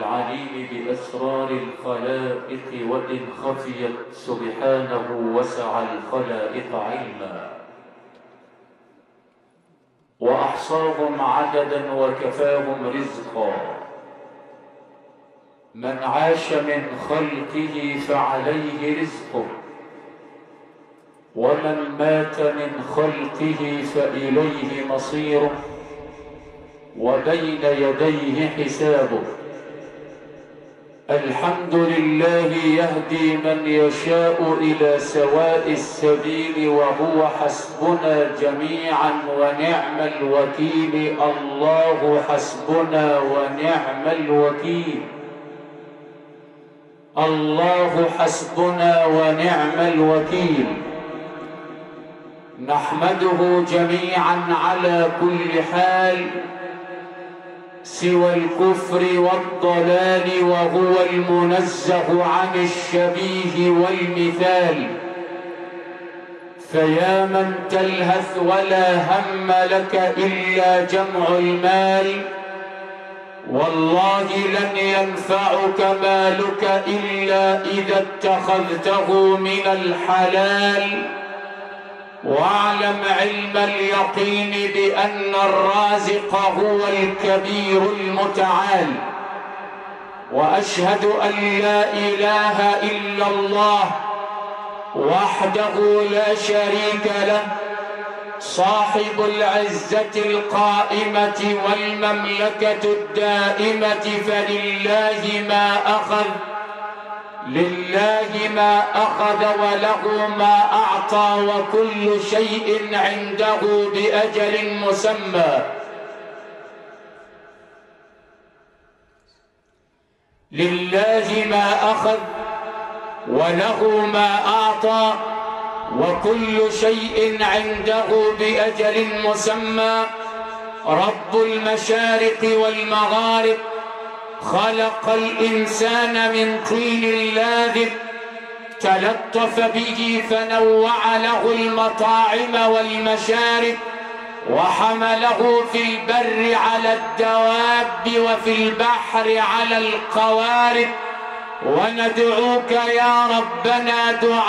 العليم بأسرار الخلائق، وإن خفيت سبحانه وسع الخلائق علما، وأحصاهم عددا وكفاهم رزقا. من عاش من خلقه فعليه رزقه، ومن مات من خلقه فإليه مصيره، وبين يديه حسابه. الحمد لله يهدي من يشاء إلى سواء السبيل، وهو حسبنا جميعا ونعم الوكيل. الله حسبنا ونعم الوكيل. الله حسبنا ونعم الوكيل. نحمده جميعا على كل حال سوى الكفر والضلال، وهو المنزه عن الشبيه والمثال. فيا من تلهث ولا هم لك إلا جمع المال، والله لن ينفعك مالك إلا إذا اتخذته من الحلال. واعلم علم اليقين بأن الرازق هو الكبير المتعال. وأشهد أن لا إله إلا الله وحده لا شريك له، صاحب العزة القائمة والمملكة الدائمة. فلله ما أخذ، لله ما أخذ وله ما أعطى، وكل شيء عنده بأجل مسمى. لله ما أخذ وله ما أعطى، وكل شيء عنده بأجل مسمى. رب المشارق والمغارب خلق الإنسان من طين لاذب، تلطف به فنوع له المطاعم والمشارب، وحمله في البر على الدواب وفي البحر على القوارب. وندعوك يا ربنا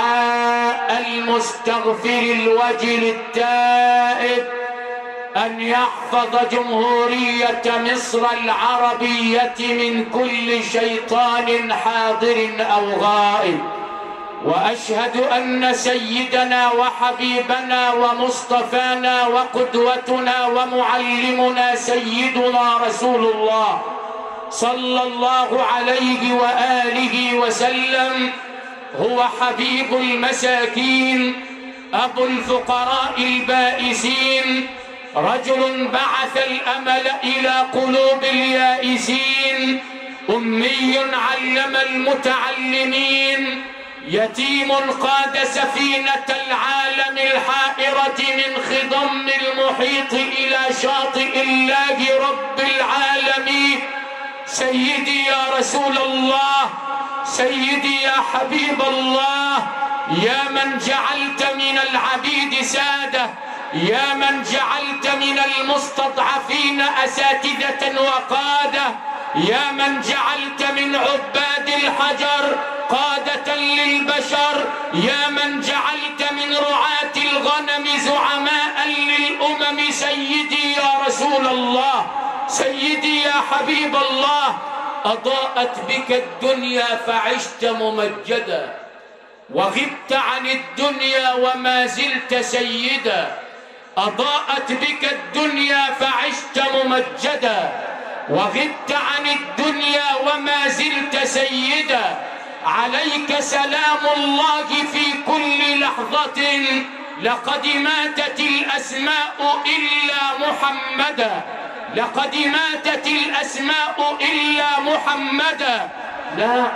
دعاء المستغفر الوجل التائب أن يحفظ جمهورية مصر العربية من كل شيطان حاضر أو غائب. وأشهد أن سيدنا وحبيبنا ومصطفانا وقدوتنا ومعلمنا سيدنا رسول الله صلى الله عليه وآله وسلم هو حبيب المساكين، أبو الفقراء البائسين، رجل بعث الأمل إلى قلوب اليائسين، أمي علم المتعلمين، يتيم قاد سفينة العالم الحائرة من خضم المحيط إلى شاطئ الله رب العالمين. سيدي يا رسول الله، سيدي يا حبيب الله، يا من جعلت من العبيد سادة، يا من جعلت من المستضعفين أساتذة وقادة، يا من جعلت من عباد الحجر قادة للبشر، يا من جعلت من رعاة الغنم زعماء للأمم. سيدي يا رسول الله، سيدي يا حبيب الله، أضاءت بك الدنيا فعشت ممجدا، وغبت عن الدنيا وما زلت سيدا. أضاءت بك الدنيا فعشت ممجدا، وغبت عن الدنيا وما زلت سيدا. عليك سلام الله في كل لحظة، لقد ماتت الأسماء إلا محمدا، لقد ماتت الأسماء إلا محمدا. لا،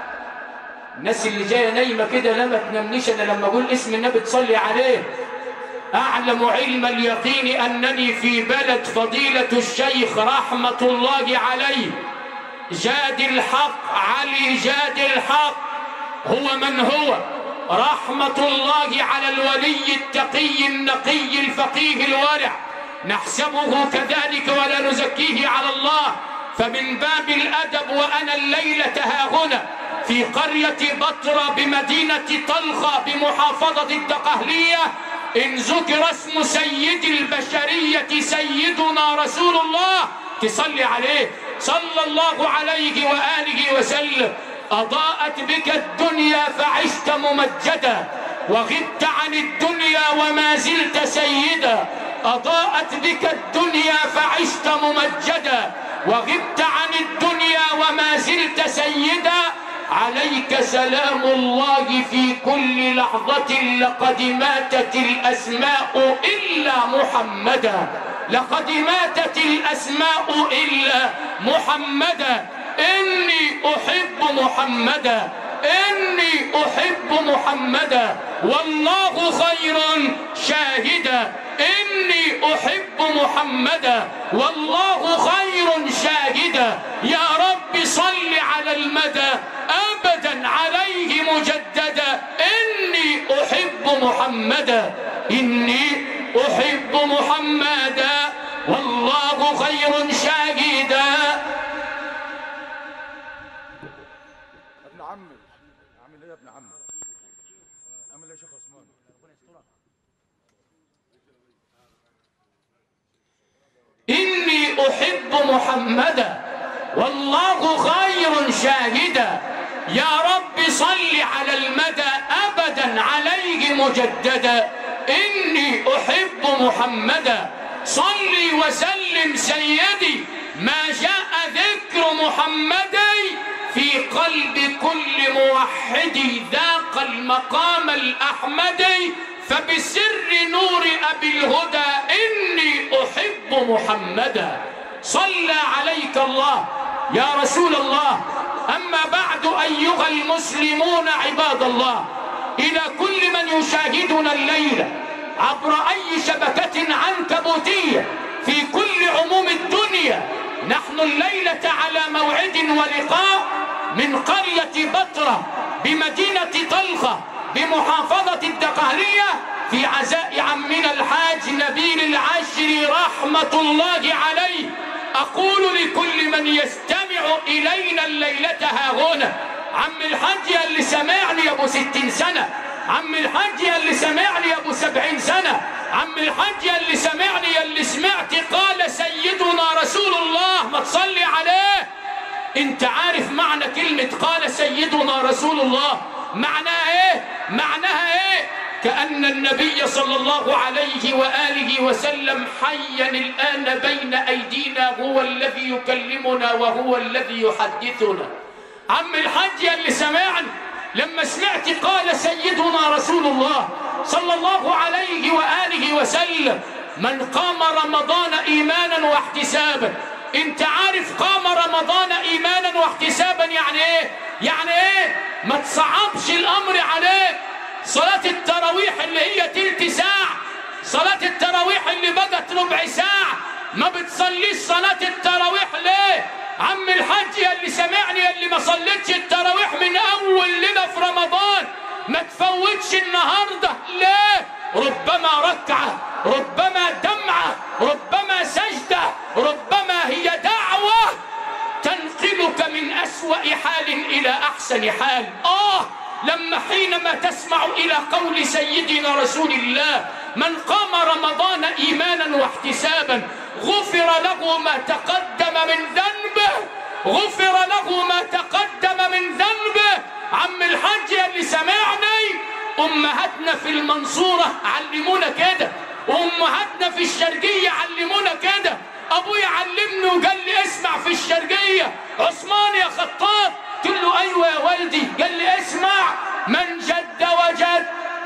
الناس اللي جايه نايمه كده لا ما تنامنيش انا لما اقول اسم النبي تصلي عليه. اعلم علم اليقين انني في بلد فضيله الشيخ رحمه الله عليه جاد الحق علي جاد الحق، هو من هو؟ رحمه الله على الولي التقي النقي الفقيه الورع، نحسبه كذلك ولا نزكيه على الله، فمن باب الأدب وأنا الليلة هاهنا في قرية بطرة بمدينة طلخة بمحافظة الدقهلية إن ذكر اسم سيد البشرية سيدنا رسول الله تصلي عليه صلى الله عليه وآله وسلم. أضاءت بك الدنيا فعشت ممجدا وغبت عن الدنيا وما زلت سيدا. أضاءت بك الدنيا فعشت ممجدا وغبت عن الدنيا وما زلت سيدا. عليك سلام الله في كل لحظة. لقد ماتت الأسماء إلا محمدا. لقد ماتت الأسماء إلا محمدا. إني أحب محمدا. إني أحب محمدا والله خير شاهدا. إني أحب محمدا والله خير شاهدا. يا رب صل على المدى أبدا عليه مجددا. إني أحب محمدا. إني أحب محمدا والله خير شاهدا. ابن عمي عامل ايه يا ابن عمي؟ عامل ايه يا شيخ عثمان؟ إني أحب محمدا والله خير شاهدا. يا رب صل على المدى أبدا عليه مجددا. إني أحب محمدا. صلي وسلم سيدي ما جاء ذكر محمدي في قلب كل موحد ذاق المقام الأحمدي. فبسر نور أبي الهدى إني أحب محمدا. صلى عليك الله يا رسول الله. أما بعد أيها المسلمون عباد الله، إلى كل من يشاهدنا الليلة عبر أي شبكة عنكبوتية في كل عموم الدنيا، نحن الليلة على موعد ولقاء من قرية بطرة بمدينة طلخة بمحافظة الدقهلية في عزاء عمنا الحاج نبيل العشري رحمة الله عليه. أقول لكل من يستمع إلينا الليلة هاهنا، عم الحاج اللي سمعني يا أبو 60 سنة، عم الحاج اللي سمعني يا أبو 70 سنة، عم الحاج اللي سمعني اللي سمعت قال سيدنا رسول الله ما تصلي عليه. انت عارف معنى كلمة قال سيدنا رسول الله معناها ايه؟ معناها ايه؟ كأن النبي صلى الله عليه وآله وسلم حيا الآن بين أيدينا، هو الذي يكلمنا وهو الذي يحدثنا. عم الحاج اللي سمعني لما سمعت قال سيدنا رسول الله صلى الله عليه وآله وسلم من قام رمضان إيمانا واحتسابا. انت عارف قام رمضان إيمانا واحتسابا يعني ايه؟ يعني ايه؟ ما تصعبش الأمر عليك. صلاة التراويح اللي هي تلت ساعة، صلاة التراويح اللي بقت ربع ساعة، ما بتصليش صلاة التراويح ليه؟ عم الحاج اللي سمعني اللي ما صليتش التراويح من أول ليلة في رمضان ما تفوتش النهاردة ليه؟ ربما ركعة، ربما دمعة، ربما سجدة، ربما هي دعوة تنقلك من أسوأ حال إلى أحسن حال. لما حينما تسمع إلى قول سيدنا رسول الله من قام رمضان إيمانا واحتسابا غفر له ما تقدم من ذنبه، غفر له ما تقدم من ذنبه. عم الحاج اللي سمعني أمهاتنا في المنصورة علمونا كده، وأمهاتنا في الشرقية علمونا كده. أبويا علمني وقال لي اسمع في الشرقية عثمان يا خطاب، قلت له أيوة يا والدي، قال لي اسمع من جد وجد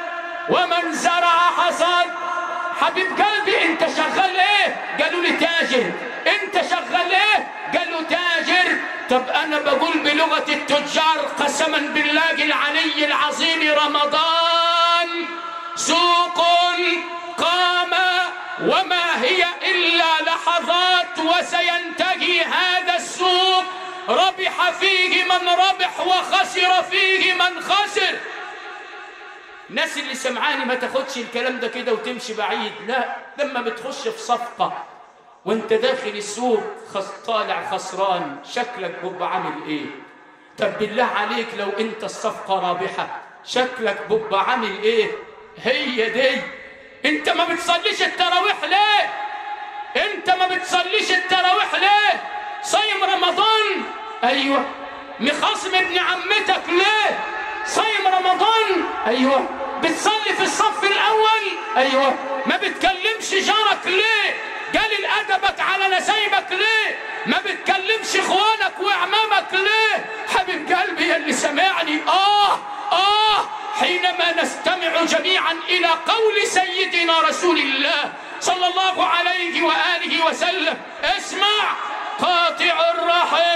ومن زرع حصد. حبيب قلبي انت شغال ايه؟ قالوا لي تاجر. انت شغال ايه؟ قالوا تاجر. طب انا بقول بلغة التجار قسما بالله العلي العظيم رمضان سوق قام وما هي الا لحظات وسينتهي هذا السوق، ربح فيه من ربح وخسر فيه من خسر. الناس اللي سمعاني ما تاخدش الكلام ده كده وتمشي بعيد، لا، لما بتخش في صفقة وانت داخل السوق طالع خسران، شكلك بيبقى عامل ايه؟ طب بالله عليك لو انت الصفقة رابحة شكلك بيبقى عامل ايه؟ هي دي. انت ما بتصليش التراويح ليه؟ انت ما بتصليش التراويح ليه؟ صايم رمضان، ايوه. مخاصم ابن عمتك ليه؟ صايم رمضان، ايوه. بتصلي في الصف الاول، ايوه. ما بتكلمش جارك ليه؟ قليل ادبك على نسايبك ليه؟ ما بتكلمش اخوانك واعمامك ليه؟ حبيب قلبي يا اللي سمعني، حينما نستمع جميعا الى قول سيدنا رسول الله صلى الله عليه واله وسلم، اسمع: قاطع الرحم،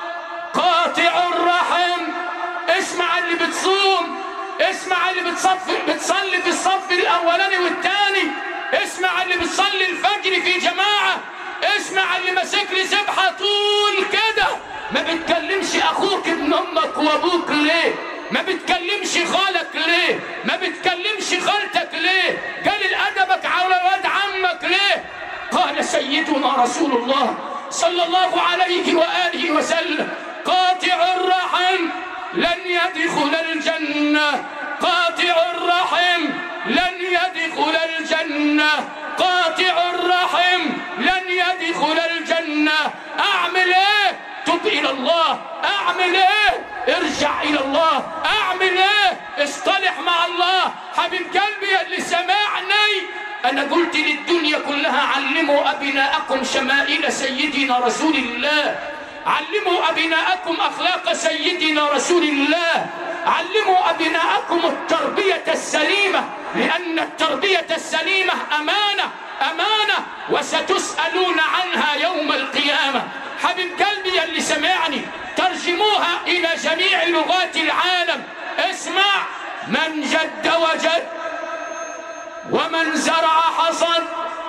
قاطع الرحم. اسمع اللي بتصوم، اسمع اللي بتصلي في الصف الاولاني والثاني، اسمع اللي بتصلي الفجر في جماعه، اسمع اللي ماسك لي سبحه طول كده. ما بتكلمش اخوك ابن امك وابوك ليه؟ ما بتكلمش خالك ليه؟ ما بتكلمش خالتك ليه؟ قليل ادبك على ولد عمك ليه؟ قال سيدنا رسول الله صلى الله عليه واله وسلم: قاطع الرحم لن يدخل الجنه، قاطع الرحم لن يدخل الجنه، قاطع الرحم لن يدخل الجنه. اعمل ايه؟ تب الى الله. اعمل ايه؟ ارجع الى الله. اعمل ايه؟ اصطلح مع الله. حبيب قلبي يا اللي سمعني، انا قلت للدنيا كلها: علموا ابناءكم شمائل سيدنا رسول الله، علموا ابناءكم اخلاق سيدنا رسول الله، علموا ابناءكم التربيه السليمه، لان التربيه السليمه امانه، امانه وستسالون عنها يوم القيامه. حبيب قلبي يا اللي سمعني، ترجموها الى جميع لغات العالم. اسمع: من جد وجد، ومن زرع حصد،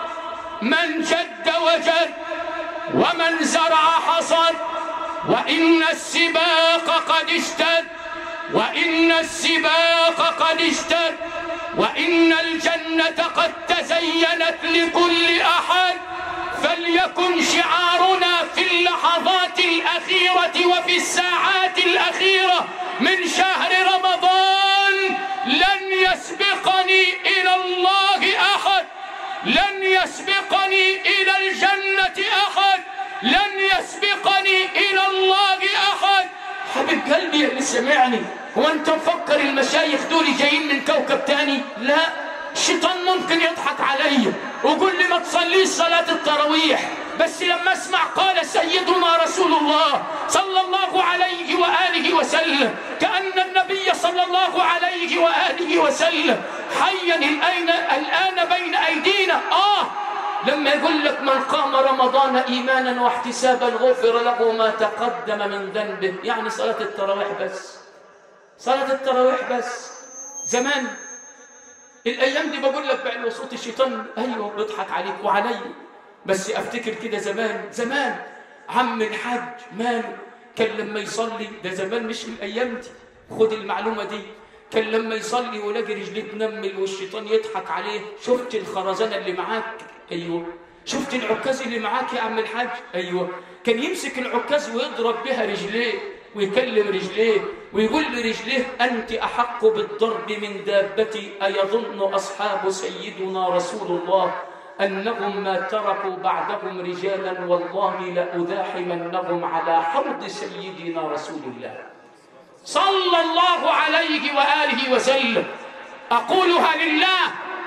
من جد وجد ومن زرع حصد. وإن السباق قد اشتد، وإن السباق قد اشتد، وإن الجنة قد تزينت لكل أحد. فليكن شعارنا في اللحظات الأخيرة وفي الساعات الأخيرة من شهر رمضان: لن يسبقني إلى الله أحد، لن يسبقني إلى الجنة أحد، لن يسبقني إلى الله أحد. حبيب قلبي يا اللي سمعني، هو أنت مفكر المشايخ دول جايين من كوكب تاني؟ لا، الشيطان ممكن يضحك علي ويقول لي ما تصليش صلاة التراويح، بس لما اسمع قال سيدنا رسول الله صلى الله عليه وآله وسلم، كأن النبي صلى الله عليه وآله وسلم حيا الآن بين أيدينا. لما يقول لك: من قام رمضان إيمانا واحتسابا غفر له ما تقدم من ذنبه. يعني صلاة التراويح بس، صلاة التراويح بس. زمان الأيام دي بقول لك بعد صوت الشيطان أيوه بيضحك عليك وعلي، بس أفتكر كده زمان عم الحاج ماله كان لما يصلي، ده زمان مش الأيام دي، خد المعلومة دي، كان لما يصلي ولاقي رجليه تنمل والشيطان يضحك عليه. شفت الخرزانة اللي معاك؟ أيوه. شفت العكاز اللي معاك يا عم الحاج؟ أيوه. كان يمسك العكاز ويضرب بها رجليه ويكلم رجليه ويقول لرجليه: أنت أحق بالضرب من دابتي. أيظن أصحاب سيدنا رسول الله أنهم ما تركوا بعدهم رجالا والله لأزاحمنهم على حوض سيدنا رسول الله صلى الله عليه وآله وسلم. أقولها لله: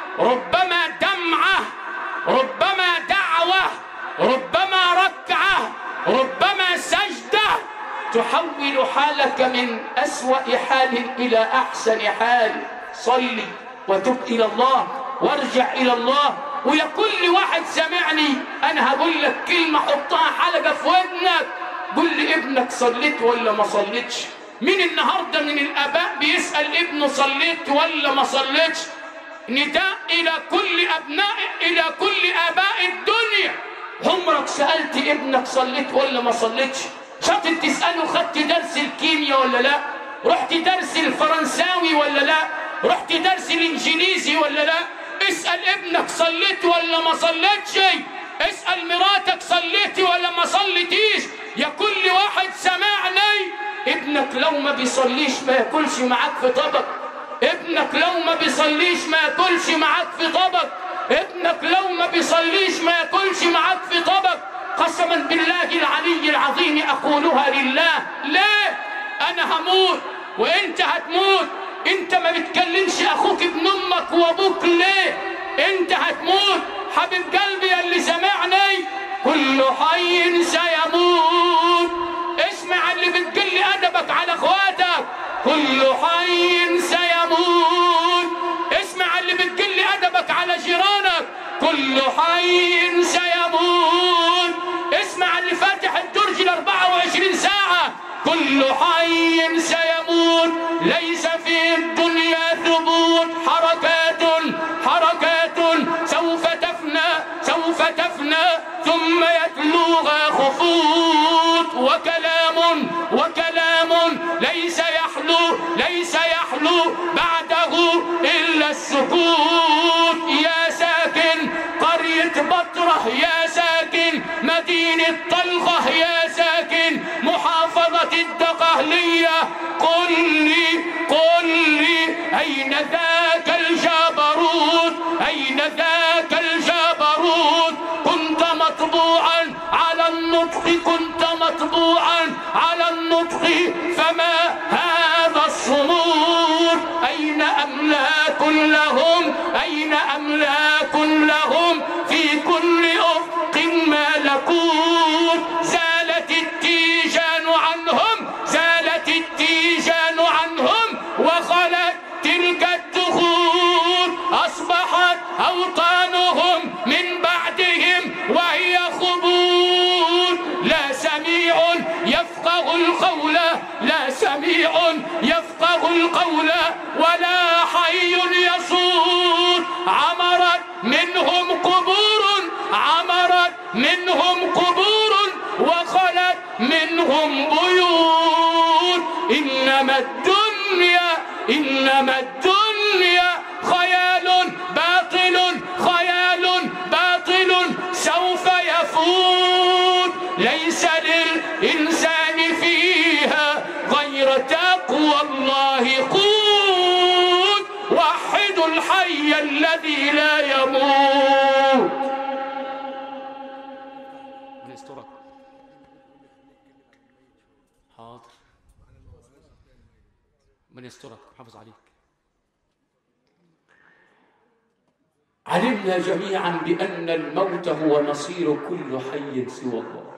ربما دمعة، ربما دعوة، ربما ركعة، ربما سجدة تحول حالك من أسوأ حال إلى أحسن حال. صلي وتب إلى الله وارجع إلى الله. ويا كل واحد سمعني أنا هقول لك كلمة حطها حلقة في ودنك: قل لابنك صليت ولا ما صليتش. مين النهاردة من الآباء بيسأل ابنه صليت ولا ما صليتش؟ نداء إلى كل أبناء، إلى كل آباء الدنيا: عمرك سألت ابنك صليت ولا ما صليتش؟ شاطر تسأله خدت درس الكيمياء ولا لا؟ رحت درس الفرنساوي ولا لا؟ رحت درس الإنجليزي ولا لا؟ اسأل ابنك صليت ولا ما صليتش. اسأل مراتك صليتي ولا ما صليتيش، يا كل واحد سمعني، ابنك لو ما بيصليش ما ياكلش معاك في طبق، ابنك لو ما بيصليش ما ياكلش معاك في طبق، ابنك لو ما بيصليش ما ياكلش معاك في طبق. قسما بالله العلي العظيم أقولها لله. ليه؟ أنا هموت وأنت هتموت. أنت ما بتكلمش أخوك ابن أمك وأبوك ليه؟ أنت هتموت. حبيب قلبي يا اللي سمعني، كل حي سيموت. اسمع اللي بتقل أدبك على أخواتك، كل حي سيموت. اسمع اللي بتقل أدبك على جيرانك، كل حي سيموت. اسمع اللي فاتح الدرج 24 ساعة، كل حي سيموت. ليس في الدنيا ثبوت، حركات سوف تفنى ثم يتلوها خفوت. وكلام ليس يحلو بعده إلا السكوت. يا ساكن قرية بطرة، يا ساكن مدينة طلخة، يا ساكن محافظة الدقهلية، قل لي أين ذاك الجبروت؟ أين ذاك الجبروت؟ كنت مطبوعا على النطق، كنت مطبوعا على النطق، فما هذا الصمود؟ أين أملاك لهم؟ أين أملاك لهم؟ في كل أفق ملكوت. زالت التيجان عنهم وخلت تلك الدخول. أصبحت أوطانهم من بعدهم وهي خبول. لا سميع يفقه القول ولا حي يصول. عمرت منهم قبور وخلت منهم بيوت. إنما الدنيا خيال باطل سوف يفوت. ليس للإنسان فيها غير تقوى الله قوت. وحدوا الحي الذي لا يموت. من يسترك؟ حاضر، من يسترك حافظ عليك. علمنا جميعا بأن الموت هو مصير كل حي سوى الله.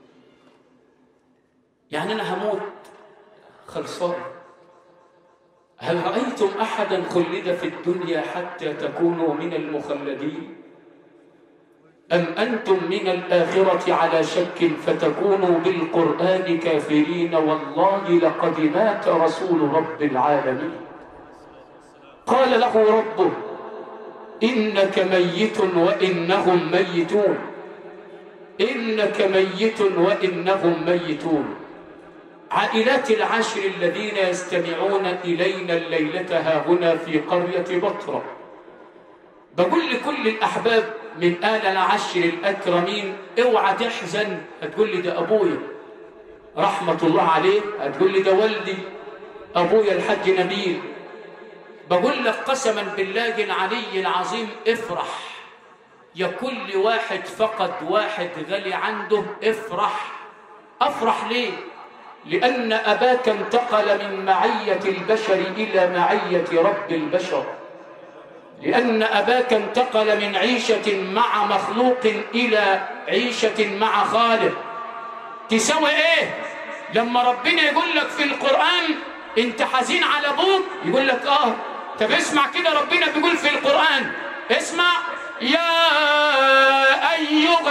يعني أنا هموت خلصان. هل رأيتم أحدا خلد في الدنيا حتى تكونوا من المخلدين؟ أم أنتم من الآخرة على شك فتكونوا بالقرآن كافرين؟ والله لقد مات رسول رب العالمين، قال له ربه إنك ميت وإنهم ميتون، إنك ميت وإنهم ميتون. عائلات العشر الذين يستمعون إلينا الليلة هاهنا في قرية بطرة، بقول لكل الأحباب من آل العشر الأكرمين اوعى تحزن. هتقول لي ده أبويا رحمة الله عليه، هتقول لي ده والدي أبويا الحاج نبيل. بقول لك قسما بالله العلي العظيم افرح يا كل واحد فقد واحد غالي عنده. افرح ليه؟ لأن أباك انتقل من معية البشر إلى معية رب البشر، لأن أباك انتقل من عيشة مع مخلوق إلى عيشة مع خالق. تسوي إيه لما ربنا يقول لك في القرآن أنت حزين على أبوك؟ يقول لك طب اسمع كده، ربنا بيقول في القرآن، اسمع: يا أيها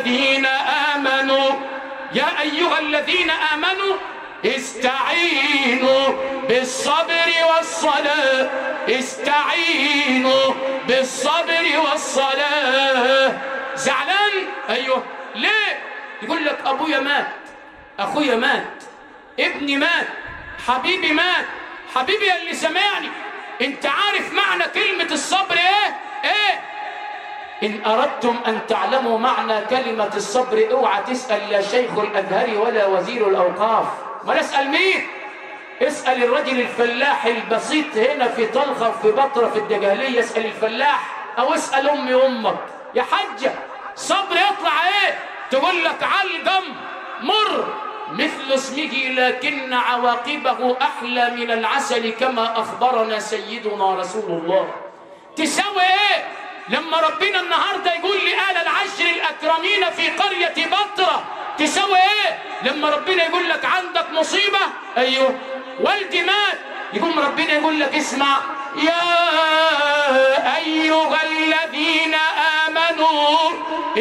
الذين آمنوا استعينوا بالصبر والصلاة، استعينوا بالصبر والصلاة. زعلان؟ أيوه. ليه؟ يقول لك أبويا مات، أخويا مات، ابني مات، حبيبي مات. حبيبي اللي سمعني، انت عارف معنى كلمة الصبر ايه؟ إن أردتم أن تعلموا معنى كلمة الصبر اوعى تسأل لا شيخ الأزهر ولا وزير الأوقاف. ما نسأل مين؟ اسأل الرجل الفلاح البسيط هنا في طلخة في بطرة في الدجالية، اسأل الفلاح، أو اسأل أمي أمك. يا حجة صبر يطلع إيه؟ تقول لك علقم مر مثل اسمه لكن عواقبه أحلى من العسل كما أخبرنا سيدنا رسول الله. تساوي إيه؟ لما ربنا النهاردة يقول لآل العشر الأكرمين في قرية بطرة، تساوي إيه؟ لما ربنا يقول لك عندك مصيبة، أيوه والدي مات، يقوم ربنا يقول لك اسمع يا أيها الذين آمنوا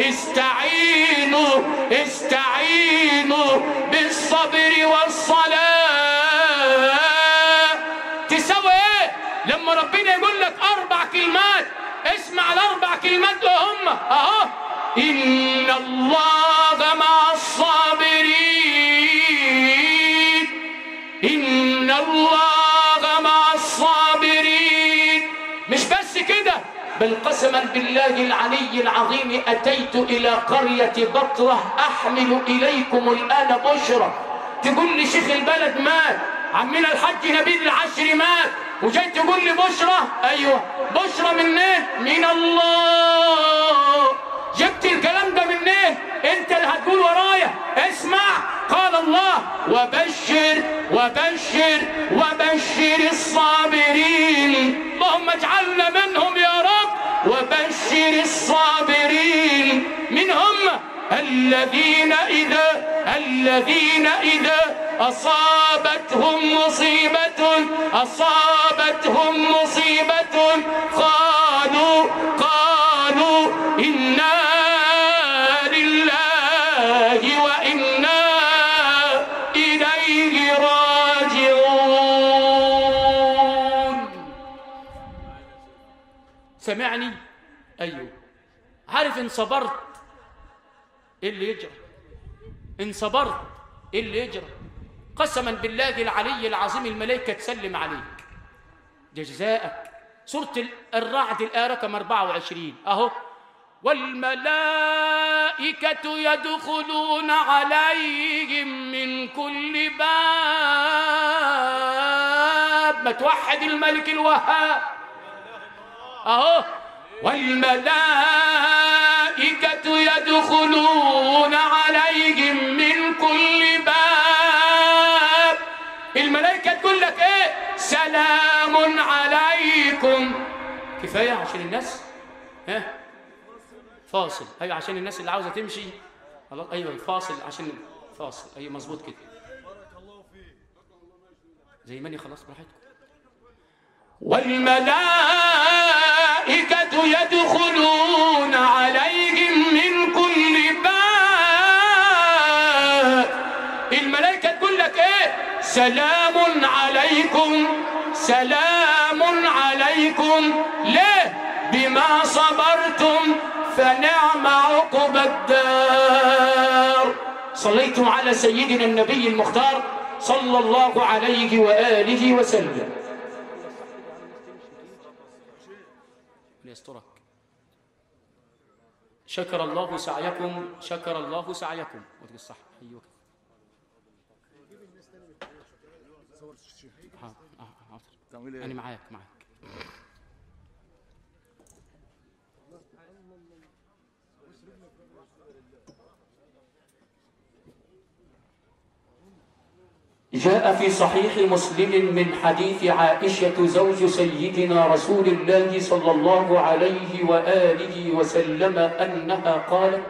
استعينوا بالصبر والصلاة. تساوي إيه؟ لما ربنا يقول لك 4 كلمات، اسمع ال4 كلمات هم اهو: إن الله مع الصابرين، إن الله مع الصابرين. مش بس كده، بل قسما بالله العلي العظيم أتيت إلى قرية بطرة أحمل إليكم الآن بشرى. تقول لي شيخ البلد مات، عمنا الحج نبيل العشر مات، وجاي تقول لي بشرى؟ أيوه بشرى منين؟ من الله. جبت الكلام ده منين؟ انت اللي هتقول ورايا. اسمع، قال الله: وبشر الصابرين. اللهم اجعلنا منهم يا رب. وبشر الصابرين، من هم؟ الذين إذا أصابتهم مصيبة قالوا إنا لله وإنا إليه راجعون. سمعني؟ أيوه. عارف إن صبرت إيه اللي يجرى؟ إن صبرت إيه اللي يجرى؟ قسما بالله العلي العظيم الملائكة تسلم عليك، جزاءك. سورة الرعد الآية رقم 24 أهو: والملائكة يدخلون عليهم من كل باب. ما توحد الملك الوهاب أهو: والملائكة يدخلون عليهم من كل باب. الملائكة تقول لك ايه؟ سلام عليكم. كفاية عشان الناس فاصل. ايوه عشان الناس اللي عاوزة تمشي. ايوه فاصل، عشان فاصل. ايوه مظبوط كده. زي ماني خلاص براحتكم. والملائكة يدخلون عليهم من كل باب. الملائكة تقول لك ايه؟ سلام عليكم، سلام عليكم. ليه؟ بما صبرتم فنعم عقبى الدار. صليتم على سيدنا النبي المختار صلى الله عليه وآله وسلم. ليسترك. شكر الله سعيكم، شكر الله سعيكم. ودي الصح. ايوه انا معاك. جاء في صحيح مسلم من حديث عائشة زوج سيدنا رسول الله صلى الله عليه وآله وسلم أنها قالت: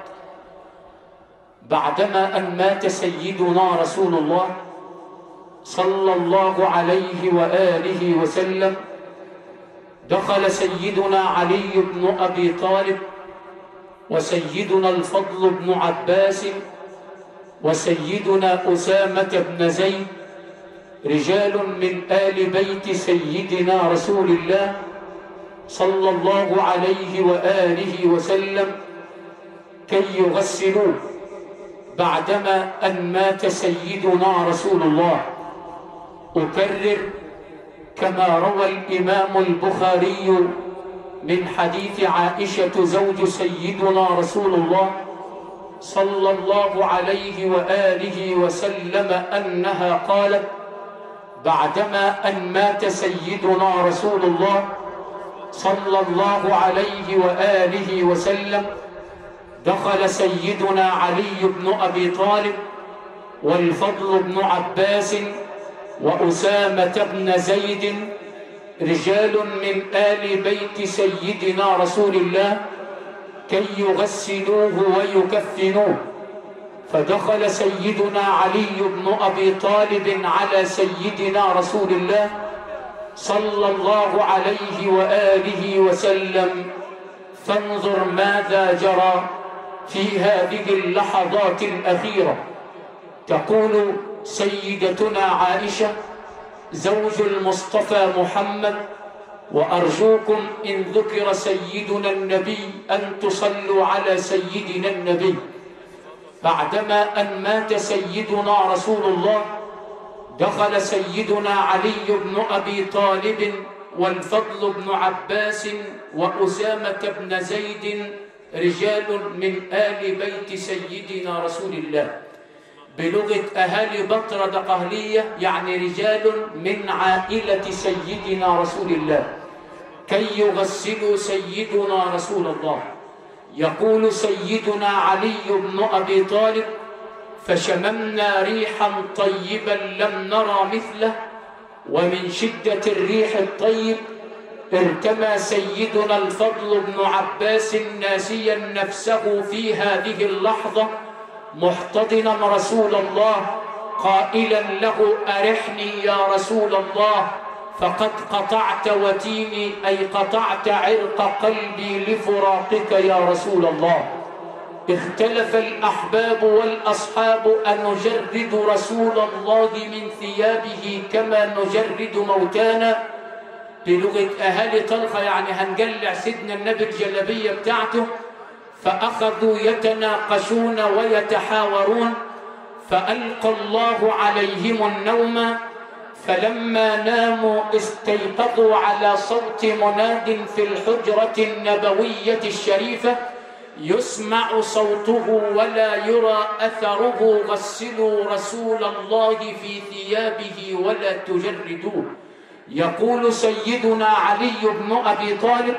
بعدما أن مات سيدنا رسول الله صلى الله عليه وآله وسلم، دخل سيدنا علي بن أبي طالب وسيدنا الفضل بن عباس وسيدنا أسامة بن زيد، رجال من آل بيت سيدنا رسول الله صلى الله عليه وآله وسلم، كي يغسلوه بعدما أن مات سيدنا رسول الله. أكرر كما روى الإمام البخاري من حديث عائشة زوج سيدنا رسول الله صلى الله عليه وآله وسلم أنها قالت: بعدما أن مات سيدنا رسول الله صلى الله عليه وآله وسلم، دخل سيدنا علي بن أبي طالب والفضل بن عباس وأسامة بن زيد، رجال من آل بيت سيدنا رسول الله، كي يغسلوه ويكفنوه. فدخل سيدنا علي بن أبي طالب على سيدنا رسول الله صلى الله عليه وآله وسلم، فانظر ماذا جرى في هذه اللحظات الأخيرة. تقول سيدتنا عائشة زوج المصطفى محمد: وأرجوكم إن ذكر سيدنا النبي أن تصلوا على سيدنا النبي. بعدما أن مات سيدنا رسول الله، دخل سيدنا علي بن أبي طالب والفضل بن عباس وأسامة بن زيد، رجال من آل بيت سيدنا رسول الله، بلغة أهالي بطرة دقهلية، يعني رجال من عائلة سيدنا رسول الله، كي يغسلوا سيدنا رسول الله. يقول سيدنا علي بن أبي طالب: فشممنا ريحا طيبا لم نرى مثله، ومن شدة الريح الطيب ارتمى سيدنا الفضل بن عباس ناسيا نفسه في هذه اللحظة، محتضنا رسول الله، قائلا له: أرحني يا رسول الله، فقد قطعت وتيني، أي قطعت عرق قلبي لفراقك يا رسول الله. اختلف الأحباب والأصحاب أن نجرد رسول الله من ثيابه كما نجرد موتانا، بلغة أهالي طلخة يعني هنقلع سيدنا النبي الجلبية بتاعته. فأخذوا يتناقشون ويتحاورون، فألقى الله عليهم النوم، فلما ناموا استيقظوا على صوت مناد في الحجرة النبوية الشريفة يسمع صوته ولا يرى أثره: غسلوا رسول الله في ثيابه ولا تجردوه. يقول سيدنا علي بن أبي طالب: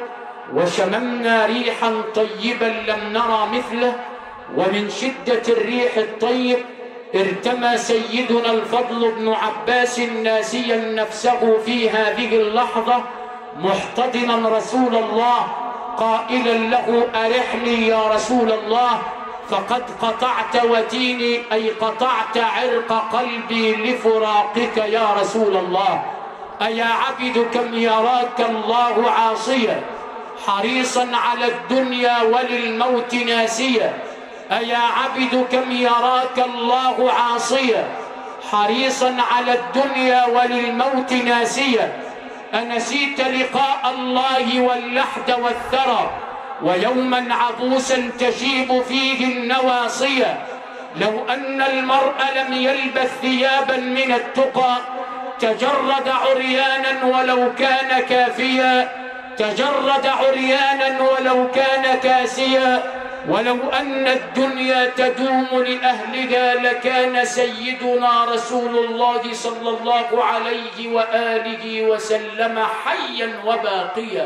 وشممنا ريحا طيبا لم نرى مثله، ومن شدة الريح الطيب ارتمى سيدنا الفضل بن عباس ناسيا نفسه في هذه اللحظة، محتضنا رسول الله، قائلا له: أرحني يا رسول الله، فقد قطعت وتيني، أي قطعت عرق قلبي لفراقك يا رسول الله. أيا عبد كم يراك الله عاصيا، حريصا على الدنيا وللموت ناسيا. أيا عبد كم يراك الله عاصيا، حريصا على الدنيا وللموت ناسيا. أنسيت لقاء الله واللحد والثرى، ويوما عبوسا تشيب فيه النواصيا. لو أن المرء لم يلبث ثيابا من التقى، تجرد عريانا ولو كان كافيا، تجرد عريانا ولو كان كاسيا. ولو أن الدنيا تدوم لأهلها، لكان سيدنا رسول الله صلى الله عليه وآله وسلم حيا وباقيا،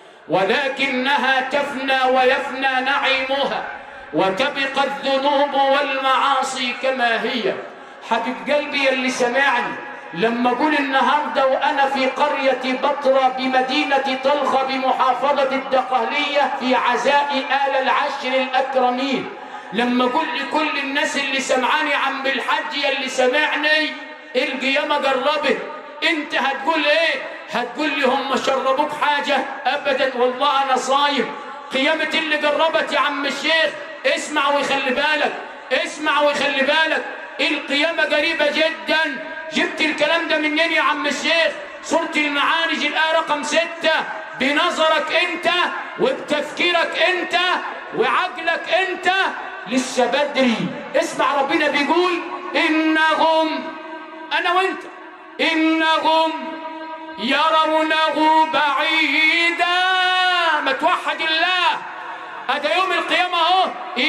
ولكنها تفنى ويفنى نعيمها، وتبقى الذنوب والمعاصي كما هي. حبيب قلبي اللي سمعني، لما أقول النهاردة وأنا في قرية بطرة بمدينة طلخة بمحافظة الدقهلية في عزاء آل العشر الأكرمين، لما أقول لكل الناس اللي سمعاني عم بالحج اللي سمعني القيامة قربت، أنت هتقول إيه؟ هتقول لي هم شربوك حاجة؟ أبدا والله أنا صايم. قيامة اللي قربت يا عم الشيخ، اسمع ويخلي بالك، اسمع ويخلي بالك، القيامة قريبة جدا. جبت الكلام ده منين يا عم الشيخ؟ سورة المعارج الآية رقم 6. بنظرك انت وبتفكيرك انت وعقلك انت لسه بدري. اسمع ربنا بيقول: إنهم، أنا وانت، إنهم يرونه بعيدا ما توحد الله. أدا يوم القيامة أهو.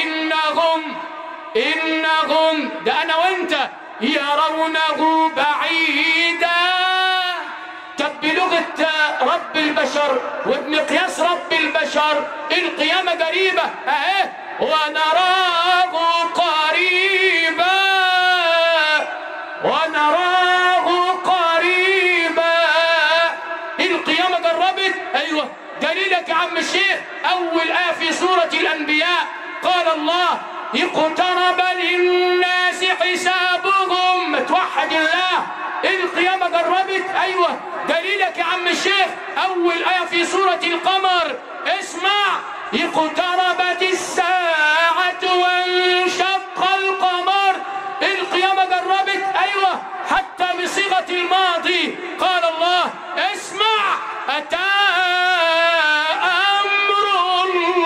إنهم ده أنا وأنت يرونه بعيدا. طب بلغة رب البشر وبمقياس رب البشر القيامة قريبة أهي. ونراه قريبا القيامة قربت. أيوة دليلك يا عم الشيخ أول آية في سورة الأنبياء قال الله اقترب للناس حسابهم. توحد الله القيامة قربت. أيوة دليلك يا عم الشيخ أول آية في سورة القمر اسمع اقتربت الساعة وانشق القمر. القيامة قربت. أيوة حتى بصيغة الماضي قال الله اسمع أتى أمر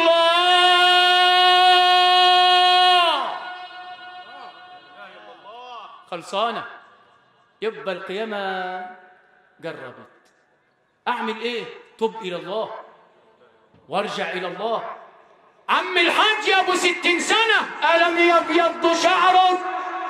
الله. خلصانة يبقى القيامة قربت. أعمل إيه؟ تب إلى الله وارجع إلى الله. عم الحاج يا أبو 60 سنة ألم يبيض شعرك؟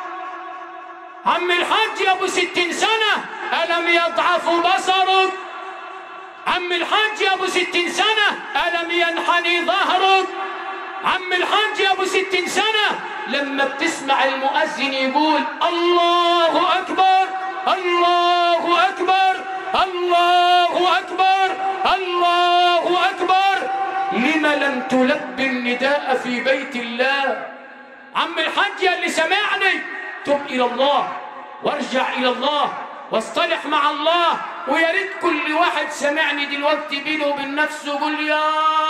عم الحاج يا أبو 60 سنة ألم يضعف بصرك؟ عم الحاج يا أبو 60 سنة ألم ينحني ظهرك؟ عم الحاج يا أبو 60 سنة لما بتسمع المؤذن يقول الله أكبر الله أكبر الله أكبر الله أكبر لما لم تلبي النداء في بيت الله؟ عم الحاج يا اللي سمعني تب إلى الله وارجع إلى الله واصطلح مع الله. ويا ريت كل واحد سمعني دلوقتي بينه وبين نفسه يقول يا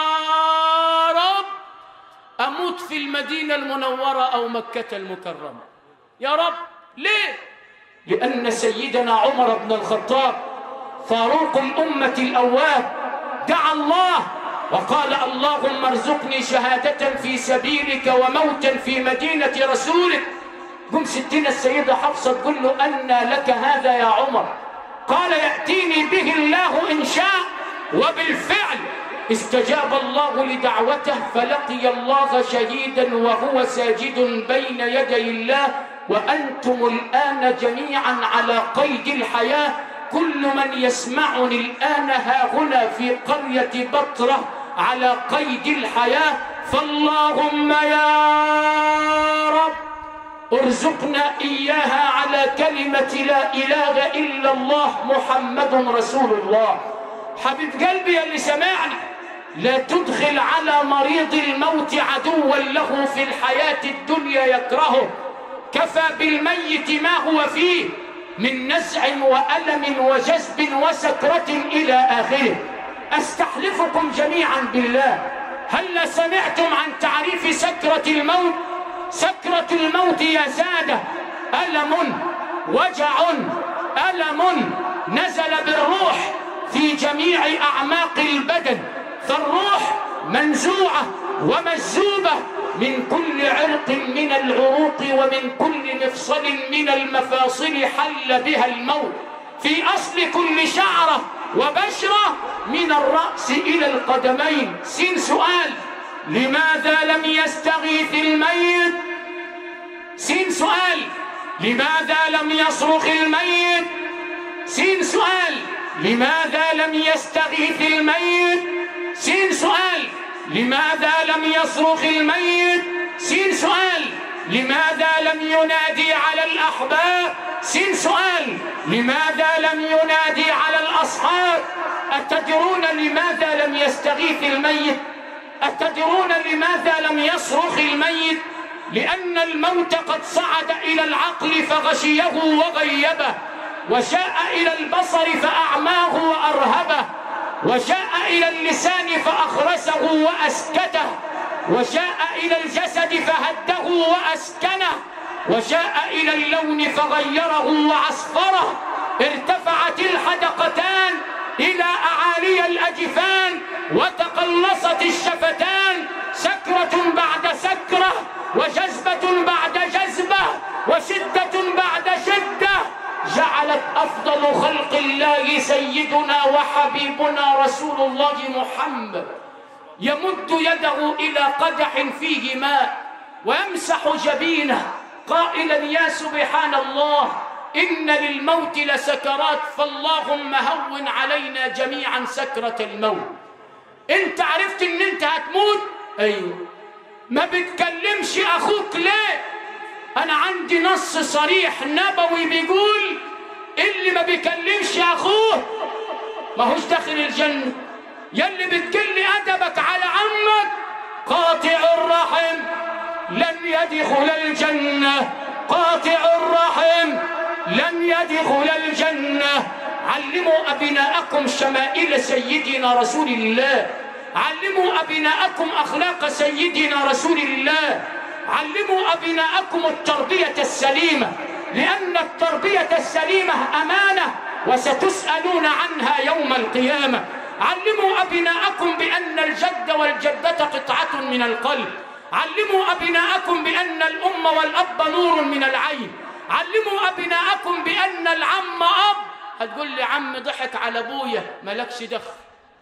رب أموت في المدينة المنورة أو مكة المكرمة. يا رب ليه؟ لأن سيدنا عمر بن الخطاب فاروق الأمة الأواب دعا الله وقال اللهم ارزقني شهادة في سبيلك وموتا في مدينة رسولك. قم ستنا السيدة حفصة تقول له أنى لك هذا يا عمر؟ قال يأتيني به الله إن شاء. وبالفعل استجاب الله لدعوته فلقي الله شهيدا وهو ساجد بين يدي الله. وأنتم الآن جميعا على قيد الحياة. كل من يسمعني الآن ها هنا في قرية بطرة على قيد الحياة. فاللهم يا رب ارزقنا إياها على كلمة لا إله إلا الله محمد رسول الله. حبيب قلبي يا اللي سمعني لا تدخل على مريض الموت عدوا له في الحياة الدنيا يكرهه. كفى بالميت ما هو فيه من نزع وألم وجذب وسكرة إلى آخره. أستحلفكم جميعا بالله هل سمعتم عن تعريف سكرة الموت؟ سكرة الموت يا سادة ألم وجع ألم نزل بالروح في جميع أعماق البدن. فالروح منزوعة ومجذوبة من كل عرق من العروق ومن كل مفصل من المفاصل حل بها الموت. في أصل كل شعرة وبشرة من الرأس إلى القدمين. سين سؤال لماذا لم يستغيث الميت؟ سين سؤال لماذا لم يصرخ الميت؟ سين سؤال لماذا لم يستغيث الميت؟ سين سؤال لماذا لم يصرخ الميت؟ سين سؤال لماذا لم ينادي على الأحباب؟ سين سؤال لماذا لم ينادي على الأصحاب؟ أتدرون لماذا لم يستغيث الميت؟ أتدرون لماذا لم يصرخ الميت؟ لأن الموت قد صعد إلى العقل فغشيه وغيبه، وشاء إلى البصر فأعماه وأرهبه، وشاء إلى اللسان فأخرسه وأسكته، وشاء إلى الجسد فهده وأسكنه، وشاء إلى اللون فغيره وعصفره. ارتفعت الحدقتان إلى أعالي الأجفان وتقلصت الشفتان. سكرة بعد سكرة وجذبة بعد جذبة وشدة بعد شدة جعلت أفضل خلق الله سيدنا وحبيبنا رسول الله محمد يمد يده إلى قدح فيه ماء ويمسح جبينه قائلا يا سبحان الله إن للموت لسكرات فاللهم هون علينا جميعا سكرة الموت. انت عرفت ان انت هتموت؟ ايوه. ما بتكلمش اخوك ليه؟ انا عندي نص صريح نبوي بيقول اللي ما بيكلمش اخوه ما هوش داخل الجنة. يلي بتقل ادبك على عمك قاطع الرحم لن يدخل الجنة. قاطع الرحم لن يدخل الجنة. علموا أبناءكم شمائل سيدنا رسول الله. علموا أبناءكم أخلاق سيدنا رسول الله. علموا أبناءكم التربية السليمة، لأن التربية السليمة أمانة وستسألون عنها يوم القيامة. علموا أبناءكم بأن الجد والجدة قطعة من القلب. علموا أبناءكم بأن الأم والأب نور من العين. علموا أبناءكم بأن العم أب. هتقول لي عم ضحك على أبويا، مالكش دخل.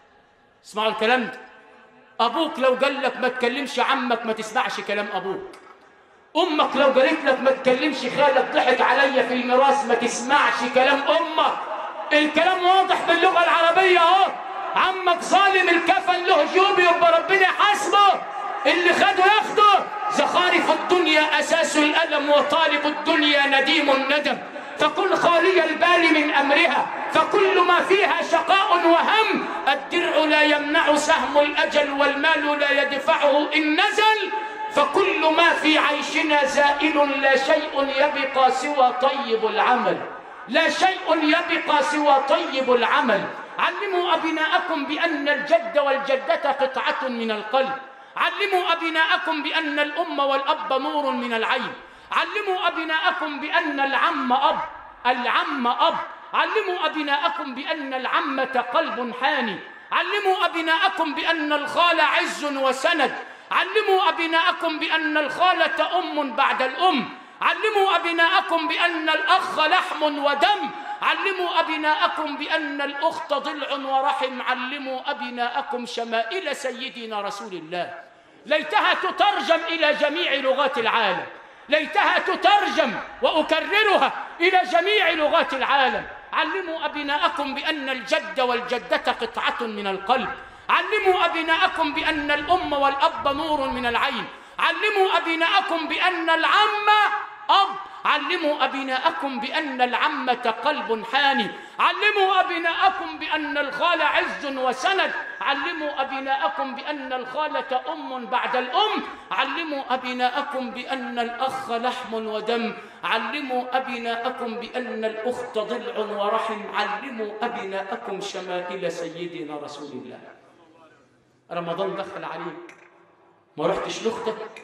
اسمعوا الكلام ده. أبوك لو قال لك ما تكلمش عمك ما تسمعش كلام أبوك. أمك لو قالت لك ما تكلمش خالك ضحك عليا في الميراث ما تسمعش كلام أمك. الكلام واضح باللغة العربية أهو. عمك ظالم الكفن له جيوب يبقى ربنا يحاسبه. اللي خده ياخده. زخارف الدنيا أساس الألم وطالب الدنيا نديم الندم. فكن خالي البال من أمرها فكل ما فيها شقاء وهم. الدرع لا يمنع سهم الأجل والمال لا يدفعه إن نزل. فكل ما في عيشنا زائل لا شيء يبقى سوى طيب العمل. لا شيء يبقى سوى طيب العمل. علموا أبناءكم بأن الجد والجدة قطعة من القلب. علموا أبناءكم بأن الأم والأب نور من العين. علموا أبناءكم بأن العم أب. العم أب. علموا أبناءكم بأن العمة قلب حاني. علموا أبناءكم بأن الخال عز وسند. علموا أبناءكم بأن الخالة أم بعد الأم. علموا أبناءكم بأن الأخ لحم ودم. علموا أبناءكم بأن الأخت ضلع ورحم. علموا أبناءكم شمائل سيدنا رسول الله. ليتها تترجم إلى جميع لغات العالم. ليتها تترجم وأكررها إلى جميع لغات العالم. علموا أبناءكم بأن الجد والجدة قطعة من القلب. علموا أبناءكم بأن الأم والأب نور من العين. علموا أبناءكم بأن العم أب. علموا أبناءكم بأن العمة قلب حاني. علموا أبناءكم بأن الخال عز وسند. علموا أبناءكم بأن الخالة أم بعد الأم. علموا أبناءكم بأن الأخ لحم ودم. علموا أبناءكم بأن الأخت ضلع ورحم. علموا أبناءكم شمائل سيدنا رسول الله. رمضان دخل عليك ما رحتش لأختك.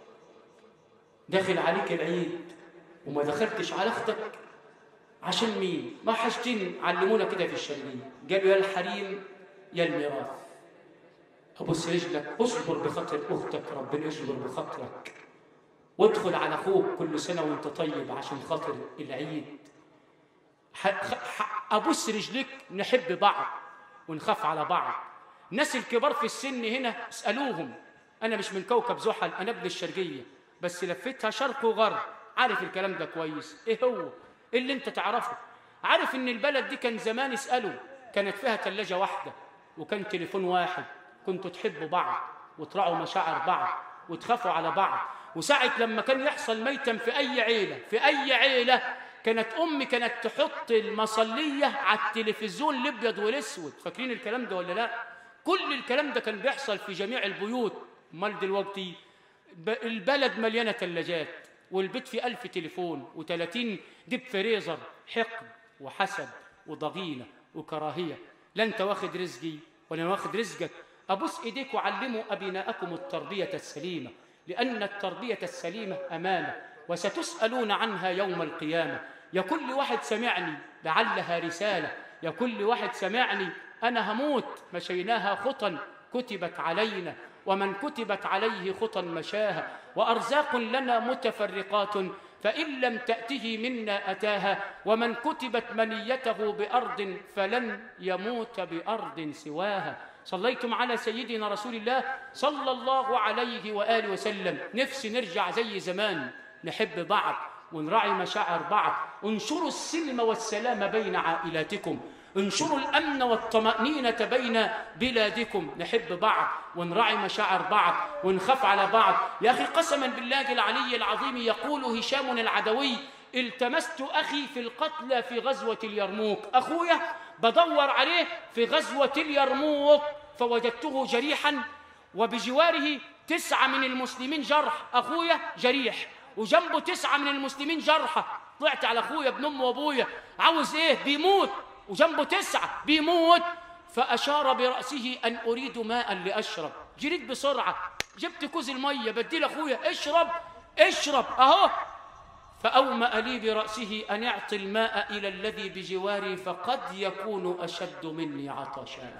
دخل عليك العيد وما دخلتش على اختك. عشان مين؟ ما حاجتين علمونا كده في الشرقية. قالوا يا الحريم يا الميراث. ابص رجلك اصبر بخاطر اختك ربنا يصبر بخاطرك. وادخل على اخوك كل سنه وانت طيب عشان خاطر العيد. ابص رجلك نحب بعض ونخاف على بعض. الناس الكبار في السن هنا اسالوهم. انا مش من كوكب زحل، انا ابن الشرقية بس لفتها شرق وغرب. عارف الكلام ده كويس. ايه هو اللي انت تعرفه؟ عارف ان البلد دي كان زمان اسألوا كانت فيها ثلاجة واحدة وكان تليفون واحد. كنتوا تحبوا بعض وتراعوا مشاعر بعض وتخافوا على بعض. وساعة لما كان يحصل ميتم في اي عيلة كانت امي كانت تحط المصلية على التلفزيون الابيض والاسود. فاكرين الكلام ده ولا لا؟ كل الكلام ده كان بيحصل في جميع البيوت. امال دلوقتي البلد مليانة ثلاجات والبيت فيه 1000 تليفون و30 ديب فريزر. حقد وحسد وضغينة وكراهية. لا انت واخد رزقي ولا انا واخد رزقك. ابوس ايديك وعلموا ابناءكم التربية السليمة، لان التربية السليمة امانة وستسألون عنها يوم القيامة. يا كل واحد سمعني لعلها رسالة. يا كل واحد سمعني انا هموت مشيناها خطا كتبت علينا ومن كتبت عليه خطا مشاها. وأرزاق لنا متفرقات فإن لم تأته منا أتاها. ومن كتبت منيته بأرض فلن يموت بأرض سواها. صليتم على سيدنا رسول الله صلى الله عليه وآله وسلم. نفسي نرجع زي زمان، نحب بعض ونراعي مشاعر بعض. انشروا السلم والسلام بين عائلاتكم، انشروا الأمن والطمأنينة بين بلادكم. نحب بعض ونراعي مشاعر بعض ونخاف على بعض. يا أخي قسما بالله العلي العظيم، يقول هشام العدوي: التمست أخي في القتلى في غزوة اليرموك. أخويا بدور عليه في غزوة اليرموك فوجدته جريحا وبجواره 9 من المسلمين جرح. أخويا جريح وجنبه 9 من المسلمين جرحى. طلعت على أخويا ابن أم وأبويا، عاوز إيه؟ بيموت، وجنبه 9 بيموت. فأشار برأسه أن أريد ماء لأشرب. جريت بسرعة، جبت كوز المية بدي لأخويا: اشرب اشرب أهو. فأومأ لي برأسه أن يعطي الماء إلى الذي بجواري فقد يكون أشد مني عطشا.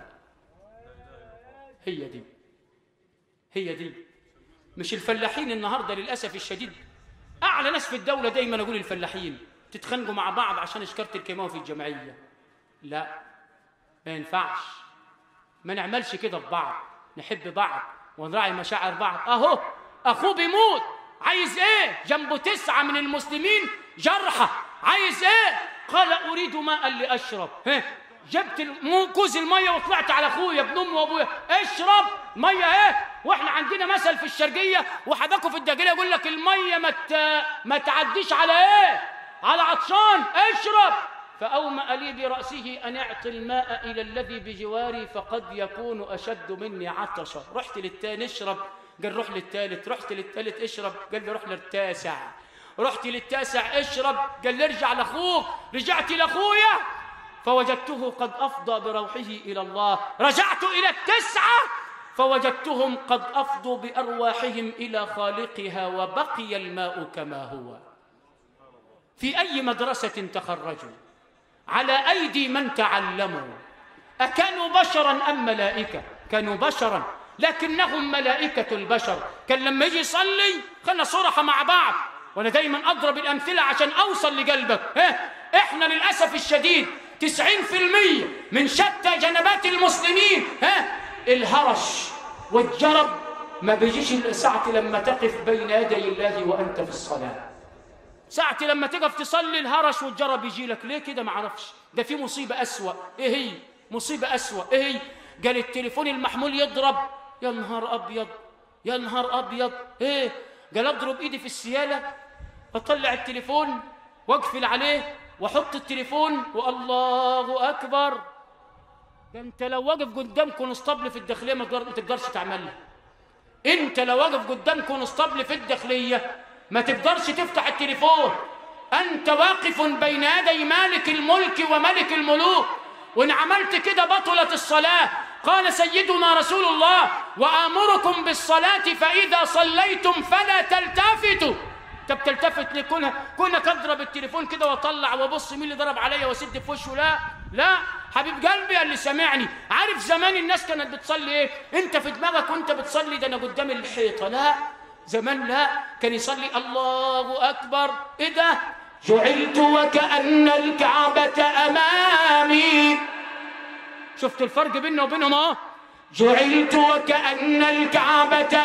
هي دي مش الفلاحين النهاردة للأسف الشديد. أعلى ناس في الدولة دايما أقول الفلاحين تتخانقوا مع بعض عشان اشكرت الكيماوي في الجمعية. لا، ما ينفعش، ما نعملش كده في بعض، نحب بعض ونراعي مشاعر بعض. أهو أخوه بيموت، عايز إيه؟ جنبه 9 من المسلمين جرحى، عايز إيه؟ قال أريد ماء لأشرب. جبت كوز المية وطلعت على أخويا ابن أم وأبويا: اشرب مية. إيه؟ وإحنا عندنا مثل في الشرقية وحداكوا في الدجلة يقول لك: المية ما تعديش على إيه؟ على عطشان، اشرب. فأومأ لي برأسه أن يعطي الماء إلى الذي بجواري فقد يكون أشد مني عطشا. رحت للتاني: اشرب. قال روح للثالث. رحت للثالث: اشرب. قال لي روح للتاسع. رحت للتاسع: اشرب. قال لي ارجع لأخوك. رجعت لأخويا فوجدته قد أفضى بروحه إلى الله. رجعت إلى 9 فوجدتهم قد أفضوا بأرواحهم إلى خالقها وبقي الماء كما هو. في أي مدرسة تخرجوا؟ على أيدي من تعلموا؟ أكانوا بشرا أم ملائكة؟ كانوا بشرا لكنهم ملائكة البشر. كان لما يجي يصلي، خلنا صراحة مع بعض وأنا دايما أضرب الأمثلة عشان أوصل لقلبك. إحنا للأسف الشديد 90% من شتى جنبات المسلمين الهرش والجرب ما بيجيش إلا ساعة لما تقف بين يدي الله وأنت في الصلاة. ساعة لما تقف تصلي الهرش والجرب يجي لك. ليه كده؟ ما عرفش. ده في مصيبة أسوأ. إيه هي؟ مصيبة أسوأ. إيه هي؟ قال التليفون المحمول يضرب. يا نهار أبيض، يا نهار أبيض. إيه؟ قال أضرب إيدي في السيالة، أطلع التليفون وأقفل عليه وأحط التليفون والله أكبر. ده أنت لو واقف قدام كونستابل في الداخلية ما تقدرش تعملها. أنت لو واقف قدام كونستابل في الداخلية ما تقدرش تفتح التليفون. أنت واقف بين يدي مالك الملك وملك الملوك، وإن عملت كده بطلت الصلاة. قال سيدنا رسول الله: وآمركم بالصلاة فإذا صليتم فلا تلتفتوا. طب تلتفت ليه؟ كونك أضرب التليفون كده وأطلع وأبص مين اللي ضرب عليا وأسد في وشه؟ لا لا حبيب قلبي اللي سامعني، عارف زمان الناس كانت بتصلي إيه؟ أنت في دماغك وأنت بتصلي ده أنا قدام الحيطة. لا، زمان لا، كان يصلي الله أكبر. إيه ده؟ جعلت وكأن الكعبة أمامي. شفت الفرق بيننا وبينهم؟ جعلت وكأن الكعبة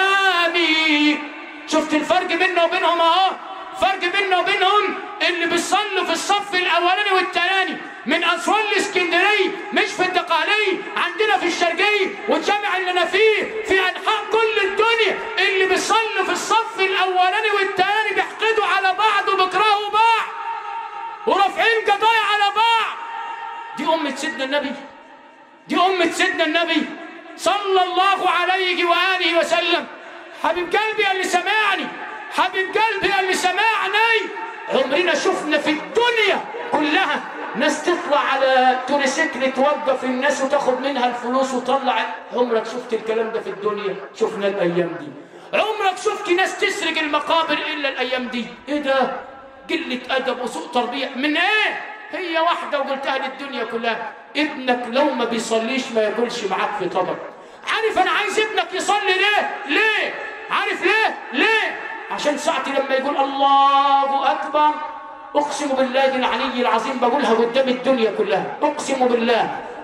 أمامي. شفت الفرق بيننا وبينهم؟ فرق بيننا وبينهم اللي بيصلوا في الصف الأولاني والثاني من أسوان الإسكندرية، مش في الدقهلية، عندنا في الشرقية والجامع اللي أنا فيه في أنحاء كل الدنيا. اللي بيصلوا في الصف الأولاني والثاني بيحقدوا على بعض وبيكرهوا بعض ورافعين قضايا على بعض. دي أمة سيدنا النبي، دي أمة سيدنا النبي صلى الله عليه وآله وسلم. حبيب قلبي اللي سمعني، حبيب قلبي اللي سمعني، عمرنا شفنا في الدنيا كلها ناس تطلع على توريسيكل توقف الناس وتاخد منها الفلوس وطلع. عمرك شفت الكلام ده في الدنيا؟ شفنا الأيام دي. عمرك شفت ناس تسرق المقابر إلا الأيام دي؟ إيه ده؟ قلة أدب وسوء تربية من إيه؟ هي واحدة وقلتها للدنيا كلها: ابنك لو ما بيصليش ما ياكلش معاك في طبق. عارف أنا عايز ابنك يصلي ليه؟ ليه؟ عارف ليه؟ ليه؟ عشان ساعتي لما يقول الله أكبر، أقسم بالله العلي العظيم بقولها قدام الدنيا كلها، أقسم بالله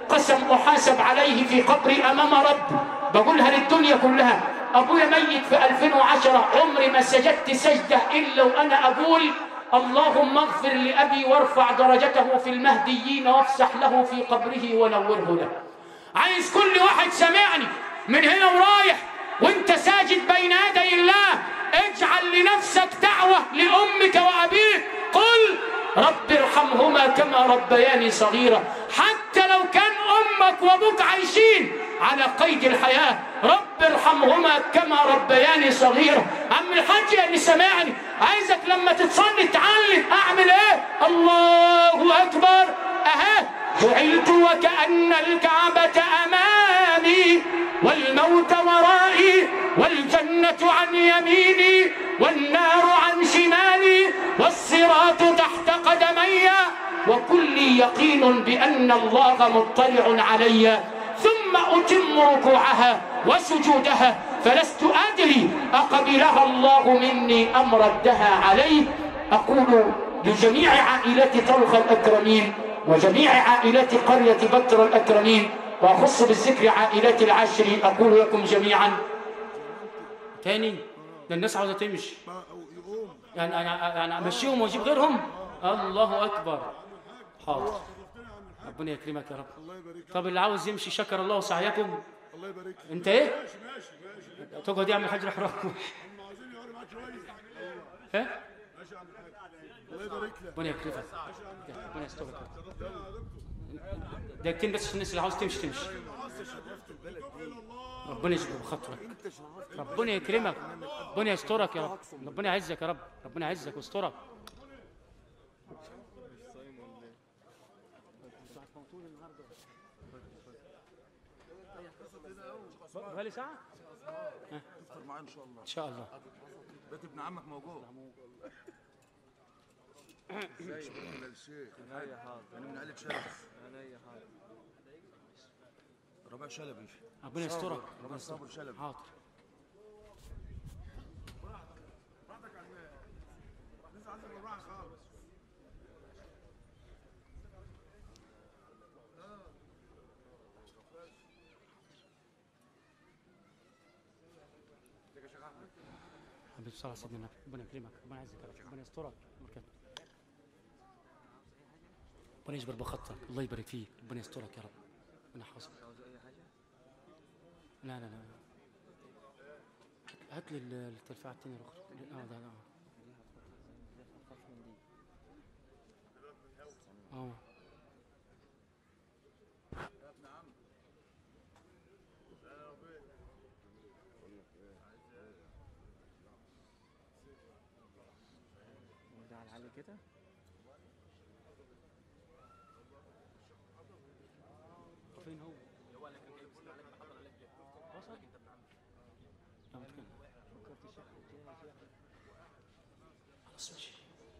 قسم أحاسب عليه في قبري أمام رب، بقولها للدنيا كلها. أبويا ميت في 2010، عمري ما سجدت سجدة إلا وأنا أقول اللهم اغفر لأبي وارفع درجته في المهديين وافسح له في قبره ونوره له. عايز كل واحد سمعني من هنا ورايح وانت ساجد بين يدي الله، اجعل لنفسك دعوة لأمك وأبيك، قل رب ارحمهما كما ربياني صغيرة. حتى لو كان أمك وأبوك عايشين على قيد الحياة، رب ارحمهما كما ربياني صغيرة. عم الحاج اللي سمعني، عايزك لما تتصلي تعلم أعمل إيه؟ الله أكبر. جعلت وكأن الكعبة أمامي والموت ورائي والجنة عن يميني والنار عن شمالي والصراط تحت قدمي وكلي يقين بأن الله مطلع علي. ثم أتم ركوعها وسجودها فلست أدري أقبلها الله مني أم ردها علي. أقول لجميع عائلات طلخ الأكرمين وجميع عائلات قرية بتر الأكرمين، وأخص بالذكر عائلات العشر، أقول لكم جميعا تاني ده الناس عاوزة تمشي، يعني أمشيهم وأجيب غيرهم. الله أكبر. حاضر، ربنا يكرمك يا رب. طب اللي عاوز يمشي شكر الله سعيكم. الله يبارك. أنت إيه؟ ماشي تقعد يعمل حجر حرام. ها؟ الله يبارك لك. ربنا يكرمك، ربنا يسترك. دقيقتين بس عشان الناس اللي عاوز تمشي تمشي. ربنا يجبر بخاطرك، ربنا يكرمك، ربنا يسترك يا رب، ربنا يعزك يا رب، ربنا يعزك ويسترك. بقالي ساعة؟ تفطر معانا إن شاء الله. إن شاء الله. بيت ابن عمك موجود. ازيك يا الشيخ؟ انا من عائلة شلبي. ربيع شلبي. ربنا يسترك. ربيع صابر شلبي. حاضر. حبيبي صلى الله عليه وسلم، ربنا يكرمك، ربنا يعزك يا رب، ربنا يسترك، ربنا يجبر بخطك، الله يبارك فيك، ربنا يسترك يا رب، ربنا يحفظك. لا لا لا، هات لي التلفاعة الثانية الأخرى. ده على كده. فين هو؟ هو اللي كان جايب سيدنا عليك محضر عليك ليه؟ وصل؟ انت ابن عمي. لا متكلم. فكرت الشيخ خلاص ماشي.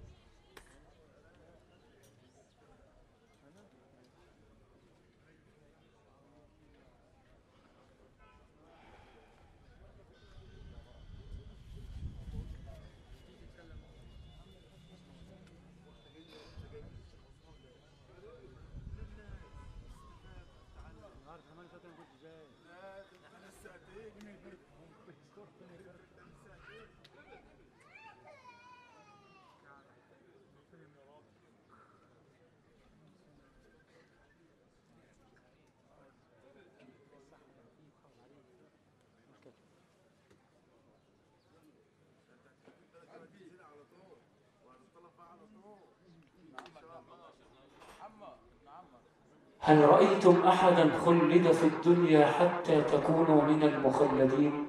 هل رأيتم أحدا خلد في الدنيا حتى تكونوا من المخلدين؟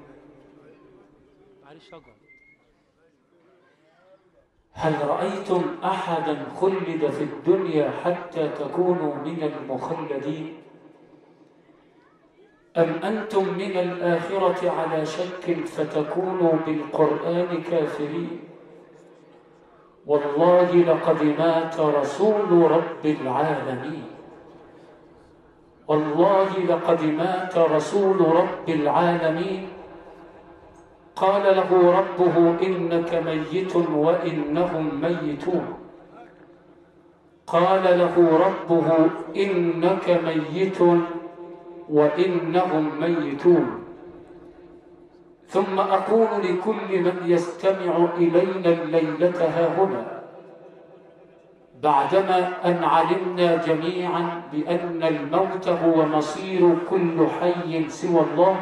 هل رأيتم أحدا خلد في الدنيا حتى تكونوا من المخلدين؟ أم أنتم من الآخرة على شك فتكونوا بالقرآن كافرين؟ والله لقد مات رسول رب العالمين، والله لقد مات رسول رب العالمين. قال له ربه إنك ميت وإنهم ميتون. قال له ربه إنك ميت وإنهم ميتون. ثم أقول لكل من يستمع إلينا الليلة هاهنا بعدما أن علمنا جميعا بأن الموت هو مصير كل حي سوى الله،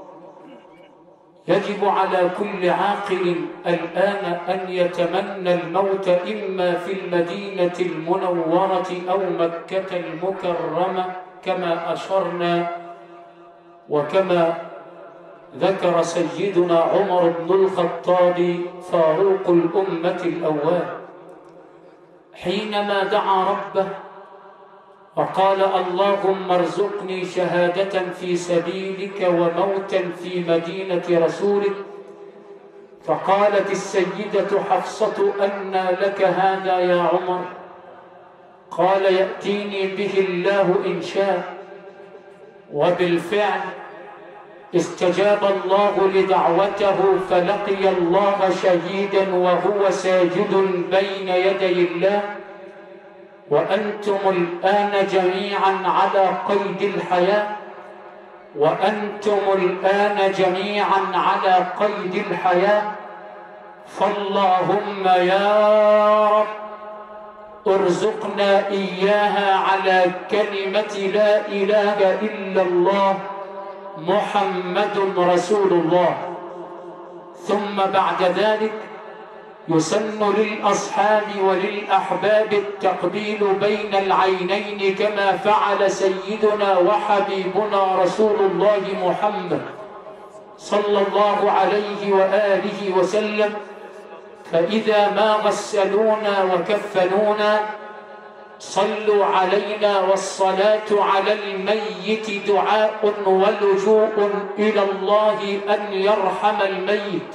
يجب على كل عاقل الآن أن يتمنى الموت إما في المدينة المنورة أو مكة المكرمة كما أشرنا وكما ذكر سيدنا عمر بن الخطاب فاروق الأمة الأواب حينما دعا ربه وقال اللهم ارزقني شهادة في سبيلك وموتا في مدينة رسولك. فقالت السيدة حفصة أنى لك هذا يا عمر؟ قال يأتيني به الله إن شاء. وبالفعل استجاب الله لدعوته فلقي الله شهيدا وهو ساجد بين يدي الله. وأنتم الآن جميعا على قيد الحياة، وأنتم الآن جميعا على قيد الحياة. فاللهم يا رب ارزقنا إياها على كلمة لا إله إلا الله محمد رسول الله. ثم بعد ذلك يسن للأصحاب وللأحباب التقبيل بين العينين كما فعل سيدنا وحبيبنا رسول الله محمد صلى الله عليه وآله وسلم. فإذا ما غسلونا وكفنونا صلوا علينا، والصلاة على الميت دعاء ولجوء إلى الله أن يرحم الميت.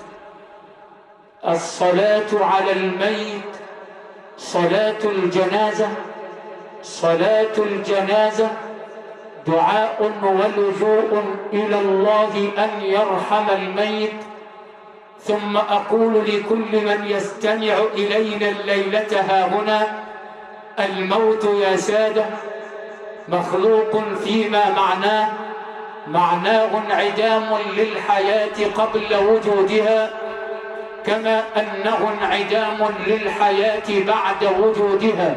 الصلاة على الميت صلاة الجنازة، صلاة الجنازة دعاء ولجوء إلى الله أن يرحم الميت. ثم أقول لكل من يستمع إلينا الليلة هاهنا الموت يا سادة مخلوق فيما معناه انعدام للحياة قبل وجودها، كما أنه انعدام للحياة بعد وجودها.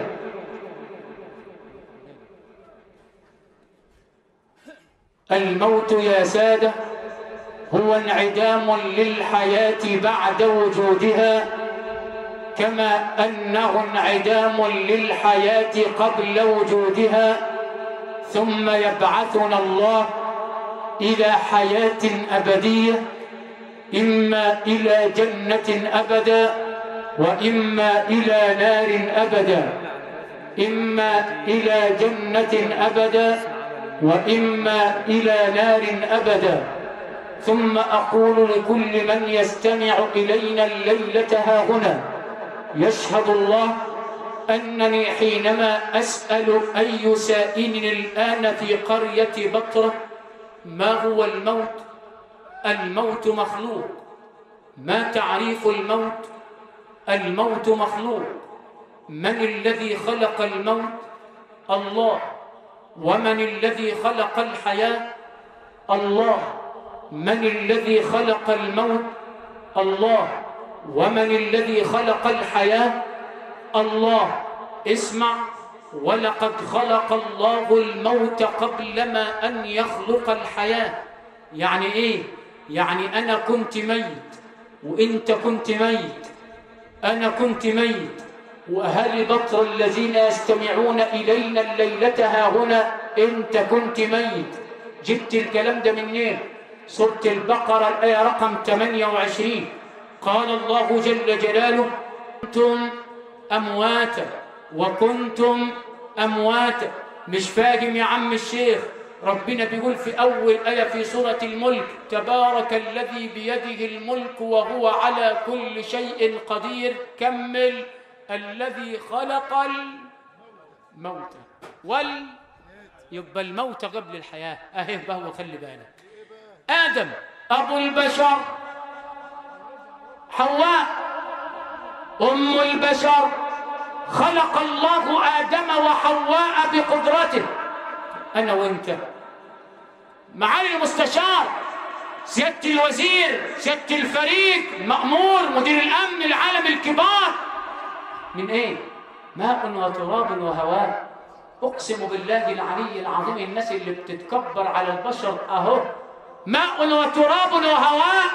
الموت يا سادة هو انعدام للحياة بعد وجودها، كما أنه انعدام للحياة قبل وجودها. ثم يبعثنا الله إلى حياة أبدية، إما إلى جنة أبدا وإما إلى نار أبدا، إما إلى جنة أبدا وإما إلى نار أبدا. ثم أقول لكل من يستمع إلينا الليلة هاهنا يشهد الله أنني حينما أسأل أي سائل الآن في قرية بطرة ما هو الموت؟ الموت مخلوق. ما تعريف الموت؟ الموت مخلوق. من الذي خلق الموت؟ الله. ومن الذي خلق الحياة؟ الله. من الذي خلق الموت؟ الله. ومن الذي خلق الحياة؟ الله. اسمع، ولقد خلق الله الموت قبلما أن يخلق الحياة. يعني إيه؟ يعني أنا كنت ميت وإنت كنت ميت، أنا كنت ميت وأهل بطر الذين يستمعون إلينا الليلة هاهنا أنت كنت ميت. جبت الكلام ده منين؟ سورة البقرة الآية رقم 28 قال الله جل جلاله كنتم أمواتا وكنتم أمواتا. مش فاهم يا عم الشيخ؟ ربنا بيقول في أول آية في سورة الملك تبارك الذي بيده الملك وهو على كل شيء قدير. كمل الذي خلق الموت يبقى الموت قبل الحياة أهي بهو. خلي بالك، آدم أبو البشر، حواء أم البشر، خلق الله آدم وحواء بقدرته. أنا وأنت معالي المستشار، سيادة الوزير، سيادة الفريق، المأمور، مدير الأمن، العالم الكبار، من إيه؟ ماء وتراب وهواء. أقسم بالله العلي العظيم الناس اللي بتتكبر على البشر أهو ماء وتراب وهواء،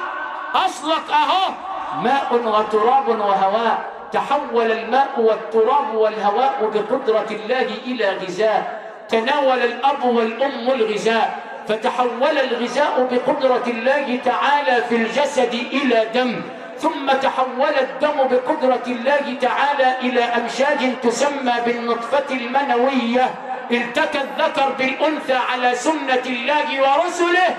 أصلك أهو ماء وتراب وهواء. تحول الماء والتراب والهواء بقدرة الله إلى غذاء. تناول الأب والأم الغذاء، فتحول الغذاء بقدرة الله تعالى في الجسد إلى دم، ثم تحول الدم بقدرة الله تعالى إلى أمشاج تسمى بالنطفة المنوية. التقى الذكر بالأنثى على سنة الله ورسله،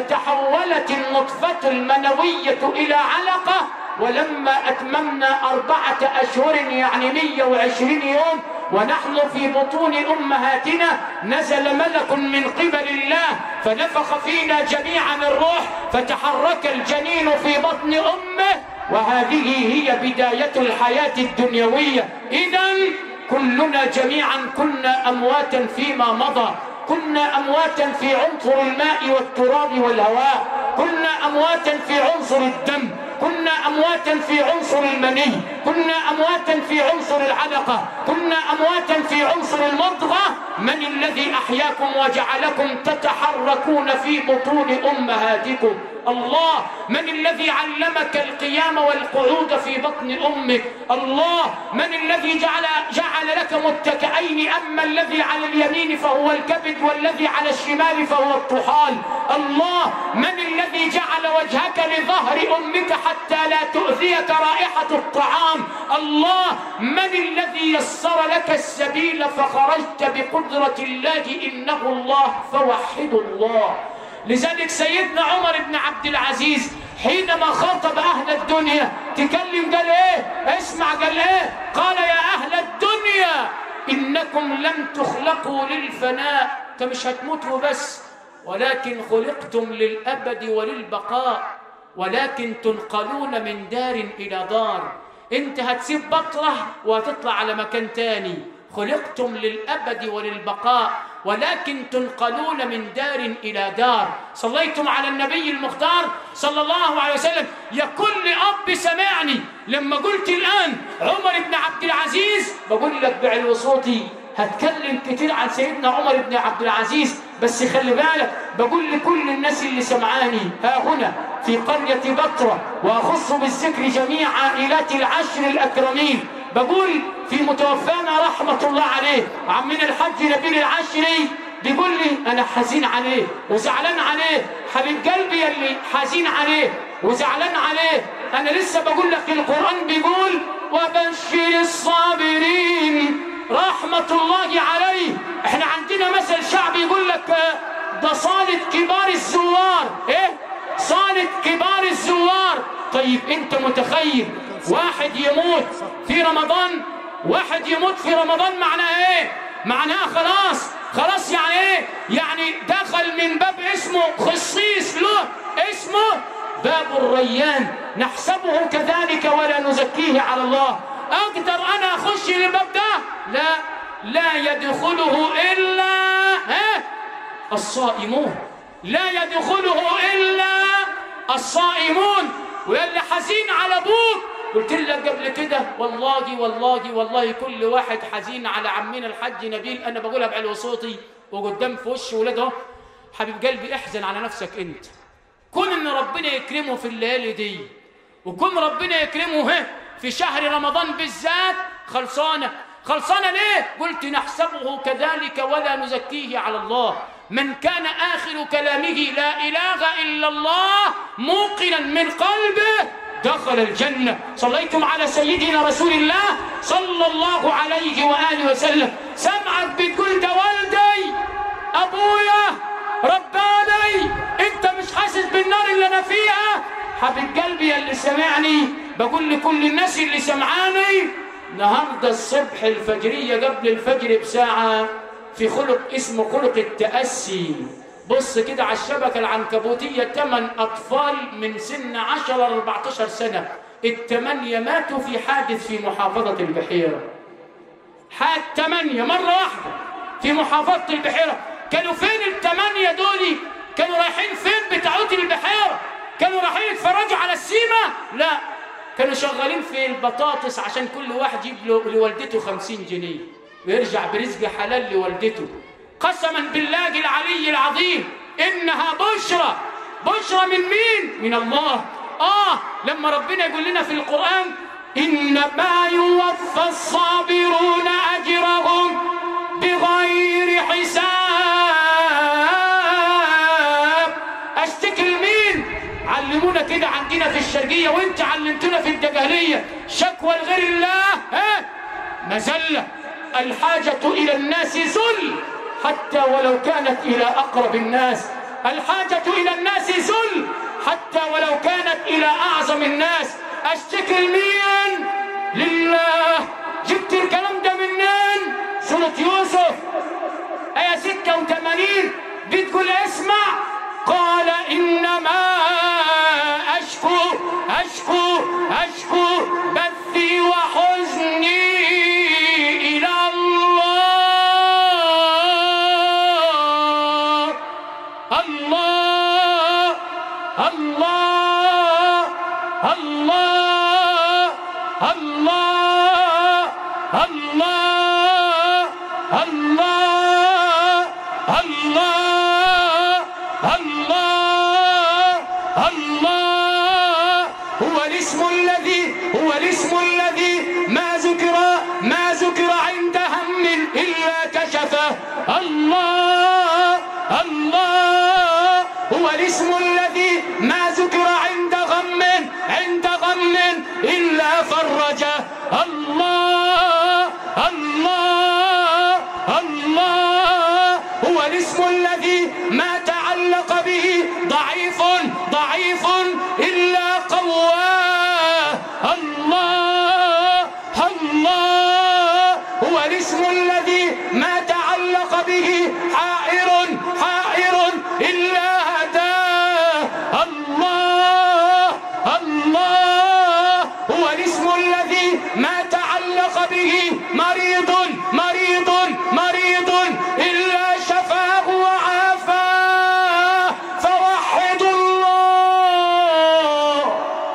فتحولت النطفة المنوية إلى علقة. ولما أتممنا 4 أشهر يعني 120 يوم ونحن في بطون أمهاتنا، نزل ملك من قبل الله فنفخ فينا جميعا الروح، فتحرك الجنين في بطن أمه، وهذه هي بداية الحياة الدنيوية. إذن كلنا جميعا كنا أمواتا فيما مضى، كنا أمواتا في عنصر الماء والتراب والهواء، كنا أمواتا في عنصر الدم، كنا أمواتا في عنصر المني، كنا أمواتا في عنصر العلقة، كنا أمواتا في عنصر المضغة. من الذي أحياكم وجعلكم تتحركون في بطون أمهاتكم؟ الله. من الذي علمك القيام والقعود في بطن أمك؟ الله. من الذي جعل لك متكئين، أما الذي على اليمين فهو الكبد والذي على الشمال فهو الطحال؟ الله. من الذي جعل وجهك لظهر أمك حتى لا تؤذيك رائحة الطعام؟ الله. من الذي يسر لك السبيل فخرجت بقدرة الله؟ إنه الله، فوحدوا الله. لذلك سيدنا عمر بن عبد العزيز حينما خاطب أهل الدنيا تكلم قال إيه؟ اسمع قال إيه؟ قال يا أهل الدنيا إنكم لم تخلقوا للفناء، أنت مش هتموتوا بس، ولكن خلقتم للأبد وللبقاء، ولكن تنقلون من دار إلى دار. أنت هتسيب بطرة وهتطلع على مكان تاني. خلقتم للأبد وللبقاء، ولكن تنقلون من دار إلى دار. صليتم على النبي المختار صلى الله عليه وسلم. يا كل أب سمعني لما قلت الآن عمر بن عبد العزيز، بقول لك بعلو صوتي هتكلم كتير عن سيدنا عمر بن عبد العزيز، بس خلي بالك بقول لكل الناس اللي سمعاني ها هنا في قرية بطرة، وأخص بالذكر جميع عائلات العشر الأكرمين، بقول في متوفانا رحمة الله عليه عمنا الحاج نبيل العشري، بيقول لي أنا حزين عليه وزعلان عليه. حبيب قلبي اللي حزين عليه وزعلان عليه، أنا لسه بقول لك القرآن بيقول وبشر الصابرين رحمة الله عليه. احنا عندنا مثل شعبي يقول لك ده صالة كبار الزوار. ايه؟ صالة كبار الزوار. طيب انت متخيل واحد يموت في رمضان، واحد يموت في رمضان معناها ايه؟ معناها خلاص يعني ايه؟ يعني دخل من باب اسمه خصيص له اسمه باب الريان، نحسبه كذلك ولا نزكيه على الله. اقدر انا اخش للباب ده؟ لا يدخله الا الصائمون، لا يدخله الا الصائمون. ويلي حزين على ابوك، قلت لك قبل كده والله كل واحد حزين على عمنا الحاج نبيل، انا بقولها بعلو صوتي وقدام في وش ولاده. حبيب قلبي احزن على نفسك انت، كون ان ربنا يكرمه في الليالي دي، وكون ربنا يكرمه في شهر رمضان بالذات خلصانه ليه؟ قلت نحسبه كذلك ولا نزكيه على الله. من كان آخر كلامه لا إله إلا الله موقنا من قلبه دخل الجنة. صليتم على سيدنا رسول الله صلى الله عليه وآله وسلم. سمعك بتقول ده والدي أبويا رباني، أنت مش حاسس بالنار اللي أنا فيها؟ حبيب قلبي اللي سمعني بقول لكل الناس اللي سمعاني، النهارده الصبح الفجرية قبل الفجر بساعة في خلق اسمه خلق التأسي. بص كده على الشبكة العنكبوتية 8 أطفال من سن 10 ل 14 سنة، ال8 ماتوا في حادث في محافظة البحيرة. حاد 8 مرة واحدة في محافظة البحيرة. كانوا فين ال8 دول؟ كانوا رايحين فين بتاعوت البحيرة؟ كانوا رايحين يتفرجوا على السيما؟ لا، كانوا شغالين في البطاطس عشان كل واحد يجيب لوالدته 50 جنيه ويرجع برزق حلال لوالدته. قسما بالله العلي العظيم إنها بشرى. بشرى من مين؟ من الله. لما ربنا يقول لنا في القرآن إنما يوفى الصابرون أجرهم بغير حساب. أشتكي لمين؟ علمونا كده عندنا في الشرقية وانت علمتونا في الدجهلية، شكوى لغير الله مذلة. الحاجة إلى الناس ذل حتى ولو كانت إلى أقرب الناس. الحاجة إلى الناس ذل حتى ولو كانت إلى أعظم الناس. أشتكي لمين؟ لله. جبت الكلام ده منين؟ سورة يوسف آية 86 بتقول اسمع، قال إنما أشكو بثي وحزني إلى الله. الله الله الله الله الله الله الله الله الله. هو الاسم الذي ما ذكر عند هم إلا كشفه. الله الله. هو الاسم الذي ما ذكر عند غم إلا فرجه. الله الله الله. هو الاسم الذي ما تعلق به ضعيف إلا قواه. الله الله. هو الاسم الذي ما تعلق به حائر إلا هداه. الله الله. هو الاسم الذي ما تعلق به مريض إلا شفاه وعافاه. فوحدوا الله.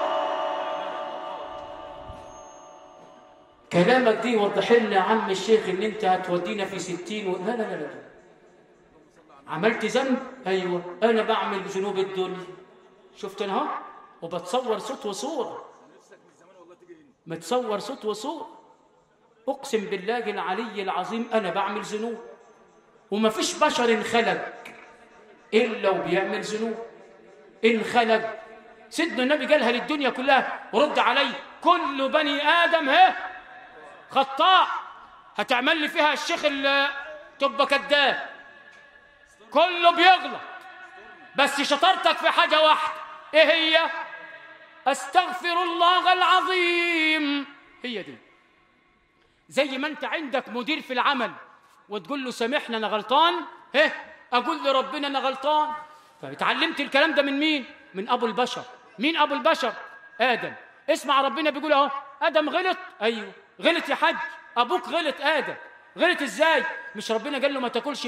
كلامك دي وضح لنا يا عم الشيخ ان انت هتودينا في 60 لا لا لا لا. عملت ذنب؟ ايوه، انا بعمل ذنوب الدنيا. شفت انا اهو وبتصور صوت وصوره. متصور صوت وصوره. اقسم بالله العلي العظيم انا بعمل ذنوب، وما فيش بشر انخلق الا وبيعمل ذنوب. انخلق. سيدنا النبي قالها للدنيا كلها ورد علي كل بني ادم خطاء. هتعمل لي فيها الشيخ تبقى كذاب. كله بيغلط، بس شطارتك في حاجه واحده. ايه هي؟ استغفر الله العظيم. هي دي. زي ما انت عندك مدير في العمل وتقول له سامحنا انا غلطان، اقول لربنا انا غلطان. فاتعلمت الكلام ده من مين؟ من ابو البشر. مين ابو البشر؟ ادم. اسمع ربنا بيقول اهو ادم غلط. ايوه غلط يا حاج، ابوك غلط. ادم غلط ازاي؟ مش ربنا قال له ما تاكلش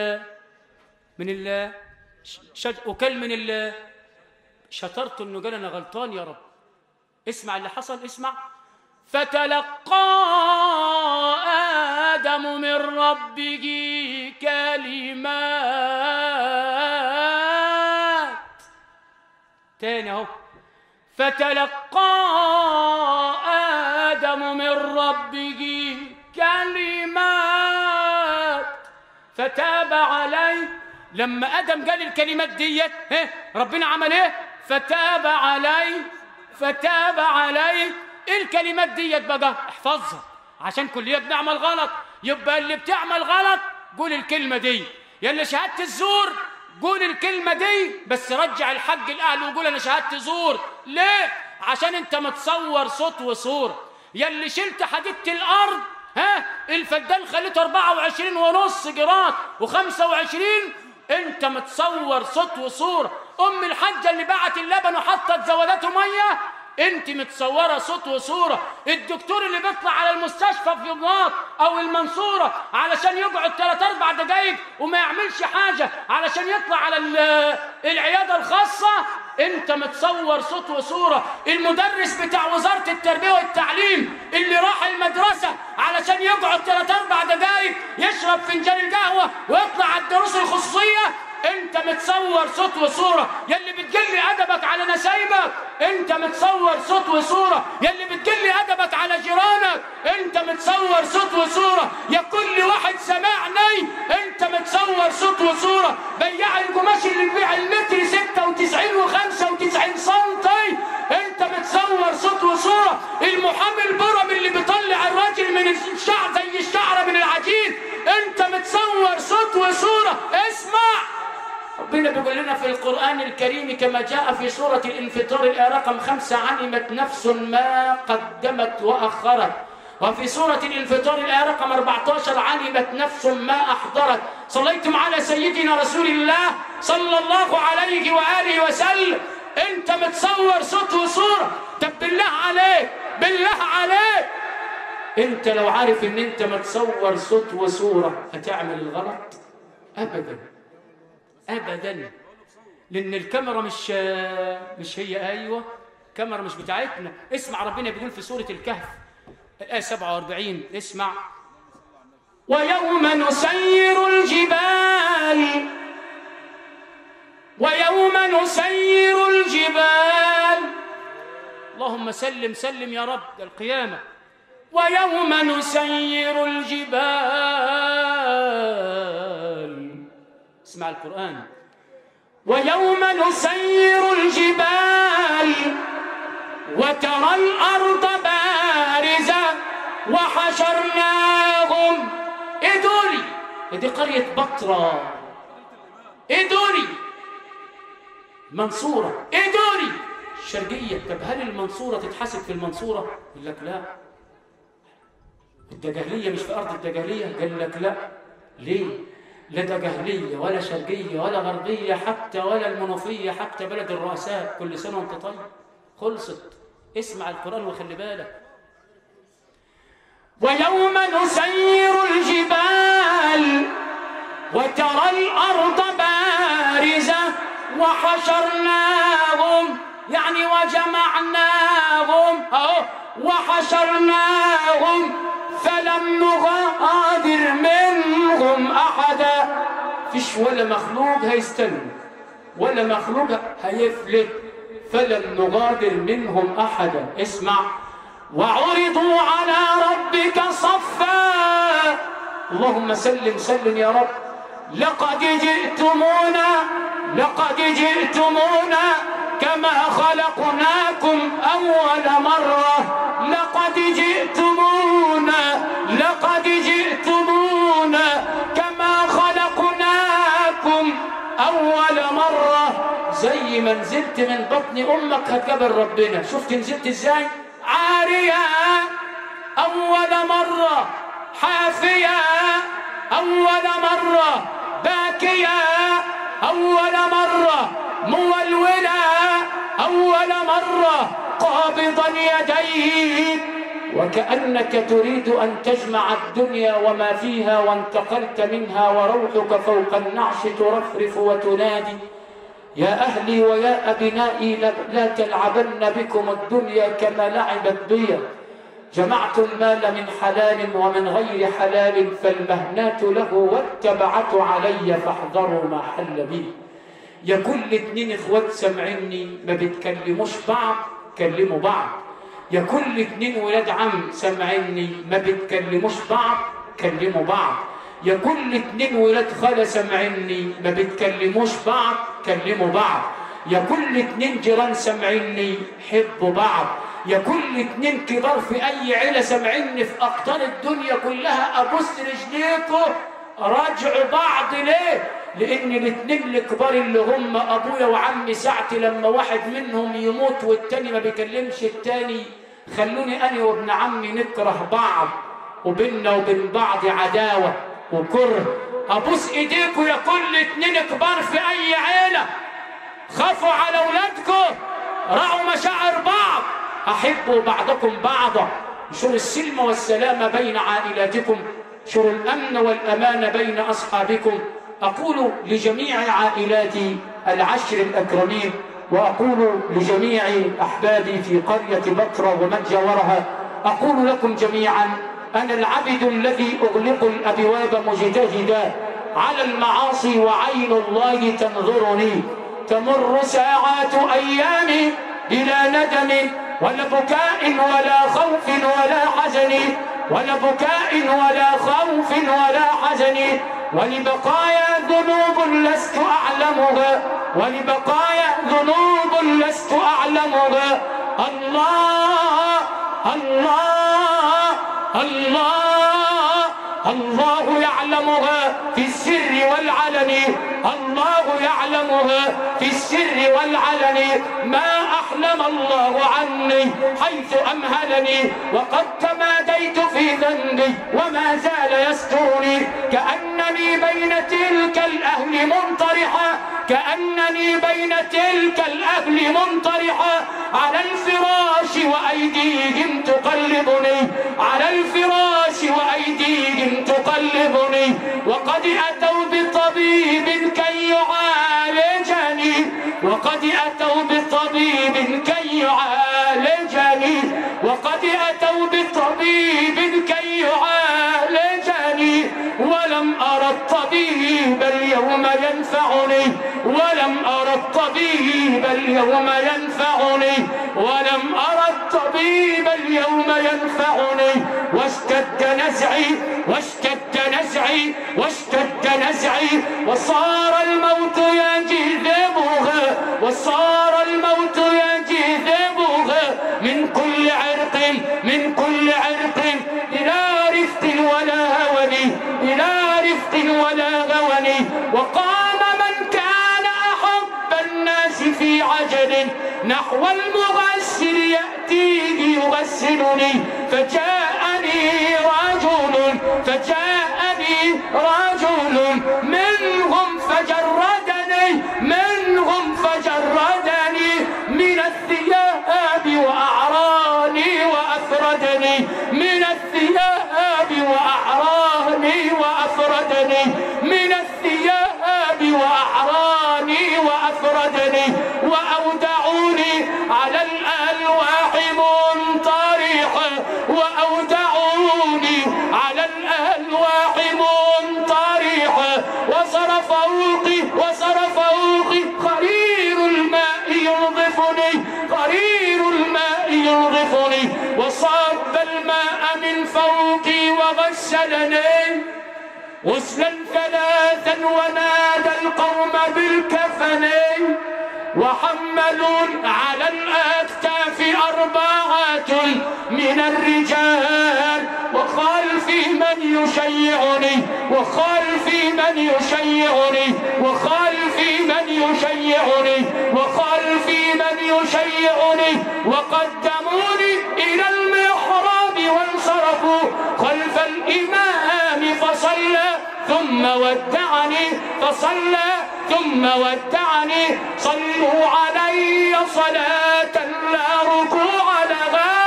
وكل من شطرت انه قال انا غلطان يا رب. اسمع اللي حصل. اسمع. فتلقى آدم من ربه كلمات. تاني اهو. فتلقى آدم من ربه كلمات فتاب عليه. لما آدم قال الكلمات ديت ربنا عمل ايه؟ فتاب عليه. الكلمات ديت بقى احفظها عشان كلنا بنعمل غلط. يبقى اللي بتعمل غلط قول الكلمة دي. يلي شهادة الزور قول الكلمة دي، بس رجع الحق الأهل وقول أنا شهادة زور. ليه؟ عشان أنت متصور صوت وصورة. يلي شلت حديدة الأرض الفدان خليته 24.5 جرام و25، أنت متصور صوت وصورة. أم الحجة اللي باعت اللبن وحطت زودته مية انت متصوره صوت وصوره. الدكتور اللي بيطلع على المستشفى في دمياط او المنصوره علشان يقعد 3-4 دقايق وما يعملش حاجه علشان يطلع على العياده الخاصه، انت متصور صوت وصوره. المدرس بتاع وزاره التربيه والتعليم اللي راح المدرسه علشان يقعد 3-4 دقايق يشرب فنجان القهوه ويطلع على الدروس الخصوصيه، انت متصور صوت وصوره. يلي بتجلي ادبك على نسايبك انت متصور صوت وصوره. يلي بتجلي ادبك على جيرانك انت متصور صوت وصوره. يا كل واحد سمعني انت متصور صوت وصوره. بياع القماش اللي بيبيع المتر 96 و95 سنتي انت متصور صوت وصوره. المحامي البرم اللي بيطلع الراجل من الشعر زي الشعره من العجين انت متصور صوت وصوره. اسمع، ربنا بيقول لنا في القرآن الكريم كما جاء في سورة الانفطار الآية رقم 5: علمت نفس ما قدمت وأخرت. وفي سورة الانفطار الآية رقم 14: علمت نفس ما أحضرت. صليتم على سيدنا رسول الله صلى الله عليه وآله وسلم. أنت متصور صوت وصورة. طب بالله عليك، بالله عليك، أنت لو عارف إن أنت متصور صوت وصورة هتعمل الغلط؟ أبداً ابدا، لان الكاميرا مش هي. ايوه الكاميرا مش بتاعتنا. اسمع، ربنا بيقول في سوره الكهف الايه 47، اسمع: ويوم نسير الجبال، ويوم نسير الجبال، اللهم سلم سلم يا رب القيامه. ويوم نسير الجبال، اسمع القرآن: ويوم نسير الجبال وترى الأرض بارزة وحشرناهم. إيه دولي؟ دي قرية بطرة. إيه دولي؟ منصورة. إيه دولي؟ الشرقية. طب هل المنصورة تتحسب في المنصورة؟ يقول لك لا. الدجهلية مش في أرض الدجهلية؟ قال لك لا. ليه؟ لا دجهلية ولا شرقية ولا غربية حتى ولا المنوفية حتى بلد الرؤساء. كل سنة وانت طيب. خلصت. اسمع القرآن وخلي بالك: ويوم نسير الجبال وترى الأرض بارزة وحشرناهم، يعني وجمعناهم وحشرناهم فلم نغادر منهم أحدا. فيش ولا مخلوق هيستنى ولا مخلوق هيفلت. فلم نغادر منهم أحدا. اسمع: وعرضوا على ربك صفا. اللهم سلم سلم يا رب. لقد جئتمونا كما خلقناكم أول مرة. لقد جئتمونا كما خلقناكم أول مرة. زي ما نزلت من بطن أمك هتقابل ربنا. شفت نزلت إزاي؟ عارية أول مرة، حافية أول مرة، باكية أول مرة، مولولة أول مرة، قابضا يديك وكأنك تريد أن تجمع الدنيا وما فيها وانتقلت منها وروحك فوق النعش ترفرف وتنادي: يا أهلي ويا أبنائي لا تلعبن بكم الدنيا كما لعبت بي. جمعت المال من حلال ومن غير حلال فالمهنات له واتبعت علي فاحذروا ما حل بي. يا كل 2 اخوات سمعني ما بتكلموش بعض كلموا بعض. يا كل 2 ولاد عم سمعني ما بتكلموش بعض كلموا بعض. يا كل 2 ولاد خالة سمعني ما بتكلموش بعض كلموا بعض. يا كل 2 جيران سمعني حبوا بعض. يا كل 2 كبار في أي عيلة سمعني في أقطار الدنيا كلها أبوس رجليكم راجعوا بعض. ليه؟ لأن ال2 الكبار اللي هم أبويا وعمي ساعتي لما واحد منهم يموت والتاني ما بيكلمش التاني خلوني أنا وابن عمي نكره بعض وبيننا وبين بعض عداوة وكره. أبوس إيديكم يا كل 2 كبار في أي عيلة، خافوا على أولادكم، راعوا مشاعر بعض، أحبوا بعضكم بعضا، انشروا السلم والسلام بين عائلاتكم، انشروا الأمن والأمان بين أصحابكم. أقول لجميع عائلات العشر الأكرمين، وأقول لجميع أحبابي في قرية بكرة ومن جاورها، أقول لكم جميعا: أنا العبد الذي أغلق الأبواب مجتهدا على المعاصي وعين الله تنظرني، تمر ساعات أيامي بلا ندم ولا بكاء ولا خوف ولا حزن، ولا بكاء ولا خوف ولا حزن، ولبقايا ذنوب لست أعلمها، ولبقايا ذنوب لست أعلمها. الله الله الله الله يعلمها في السر والعلن، الله يعلمها في السر والعلن. ما أحلم الله عني حيث أمهلني، وقد تماديت في ذنبي وما زال يسترني، كأنني بين تلك الأهل منطرحا، كأنني بين تلك الأهل منطرحا، على الفراش وأيديهم تقلبني، على الفراش وأيديهم تقلبني، وقد أتوا بطبيب كي يعالجني، وقد أتوا بطبيب كي يعالجني، وقد أتوا بطبيب كي يعالجني، ولم أرى الطبيب اليوم ينفعني، ولم أرى الطبيب اليوم ينفعني، ولم أرى الطبيب اليوم ينفعني. واشتد نزعي واشتد نزعي واشتد نزعي، وصار الموت يجذبها، وصار الموت يجذبها من كل عرق، من كل عرق، بلا رفق ولا هون، بلا رفق ولا هون. وقام من كان أحب الناس في عجل نحو المغسل يأتيه يغسلني، فجاءني رجل، فجاءني رجل منهم فجردني، منهم فجردني من الثياب وأعراني وأفردني، من الثياب وأعراني وأفردني، من الثياب وأعراني وأفردني، وأودعوني على الألواح منطرحا، وأودعوني على الألواح منطرحا، وصر فوقي وصر فوقي قرير الماء ينظفني، قرير الماء ينظفني، وصب الماء من فوقي وغسلني غسلا ثلاثا، ونادى القوم بالكفن، وحملون على الأكتاف 4 من الرجال، وخلفي من يشيعني، وخلفي من يشيعني، وخلفي من يشيعني، وخلفي من يشيعني، وقدموني إلى المحراب وانصرفوا خلف الإمام فصلى ثم ودعني، فصلى ثم ودعني. صلوا علي صلاة لا ركوع لها،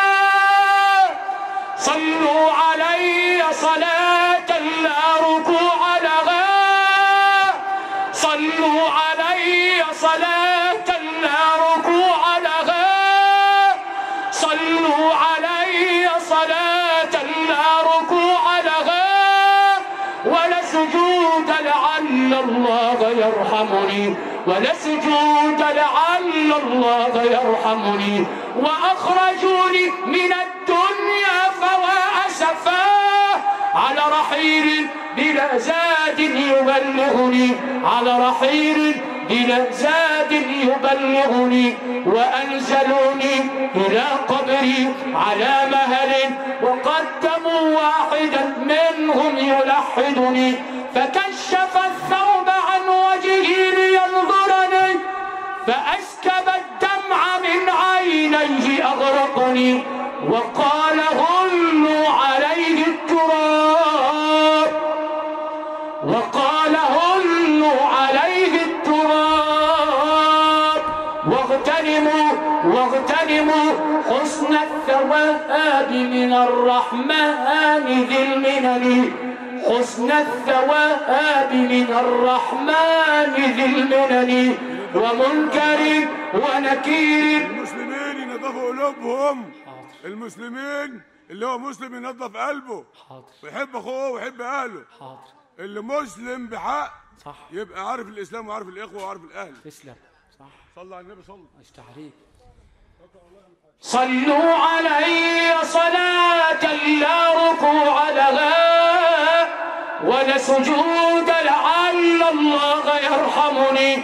صلوا علي صلاة لا ركوع لها، صلوا علي صلاة لا ركوع لها، صلوا علي صلاة لا ركوع لها، ولسجود لعل الله يرحمني، ولسجود لعل الله يرحمني. وأخرجوني من الدنيا فوا أسفا على رحيل بلا زاد يبلغني، على رحيل بلا زاد يبلغني. وأنزلوني إلى قبري على مهل، وقدموا واحدا منهم يلحدني، فكشف الثوب عن وجهي لينظرني، فأسكب الدمع من عينيه أغرقني، وقال هلوا عليه التراب، وقال هلوا عليه التراب، واغتنموا واغتنموا حسن الثواب من الرحمن ذي المنن حسن الثواب من الرحمن ذي المنن ومنكر ونكير. المسلمين ينظفوا قلوبهم. المسلمين اللي هو مسلم ينظف قلبه ويحب اخوه ويحب اهله. اللي مسلم بحق صح يبقى عارف الاسلام وعارف الاخوه وعارف الاهل. تسلم صح. صلى على النبي صلى. اشتعريك. صلوا علي صلاة لا ركوع لها ولا سجود لعل الله يرحمني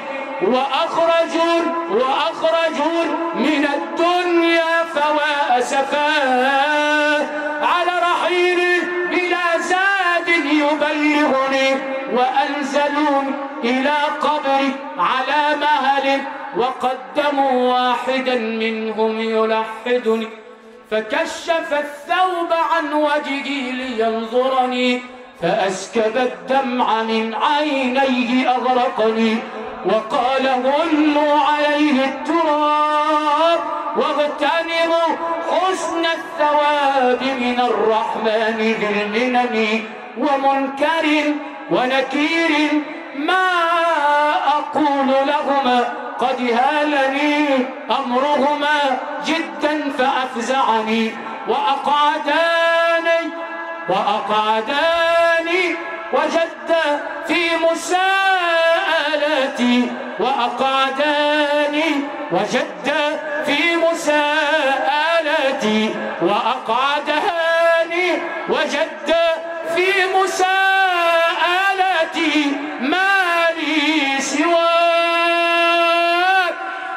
وأخرجون من الدنيا فواسفا على رحيل بلا زاد يبلغني وأنزلون إلى قبري على مهل وقدموا واحدا منهم يلحدني فكشف الثوب عن وجهي لينظرني فأسكب الدمع من عينيه أغرقني وقال هلوا عليه التراب واغتنموا حسن الثواب من الرحمن ذي المنن ومنكر ونكير ما أقول لهما قد هالني أمرهما جدا فأفزعني وأقعداني وجد في مساءلتي وأقعداني وجد في مساءلتي ما لي سواك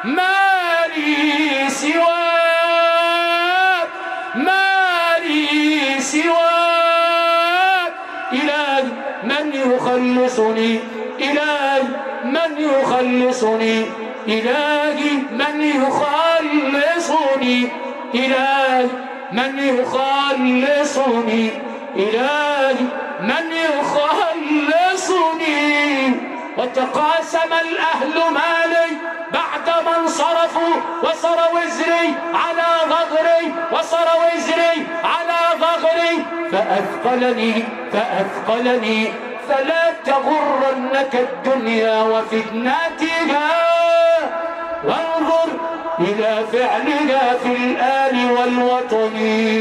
إلهي من يخلصني وتقاسم الأهل مالي بعد ما انصرفوا وصار وزري على ظهري فأثقلني فلا تغرنك الدنيا وفتنتها وانظر إلى فعلها في الآل والوطن.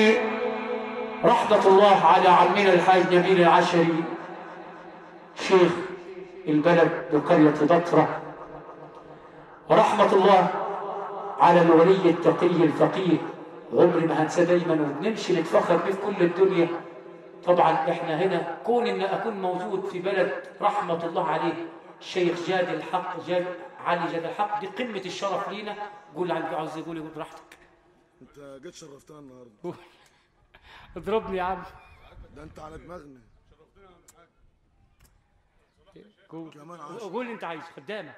رحمة الله على عمنا الحاج نبيل العشري شيخ البلد بقرية ضطرة، ورحمة الله على الولي التقي الفقيه. عمري ما هنسى دايما وبنمشي نتفخر بيه في كل الدنيا. طبعا احنا هنا كون ان اكون موجود في بلد رحمة الله عليه الشيخ علي جاد الحق دي قمة الشرف لينا. قول اللي عاوز يقول براحتك. انت جيت شرفتنا النهارده. اضربني يا عم. ده انت على دماغنا. قول انت عايز خدامك.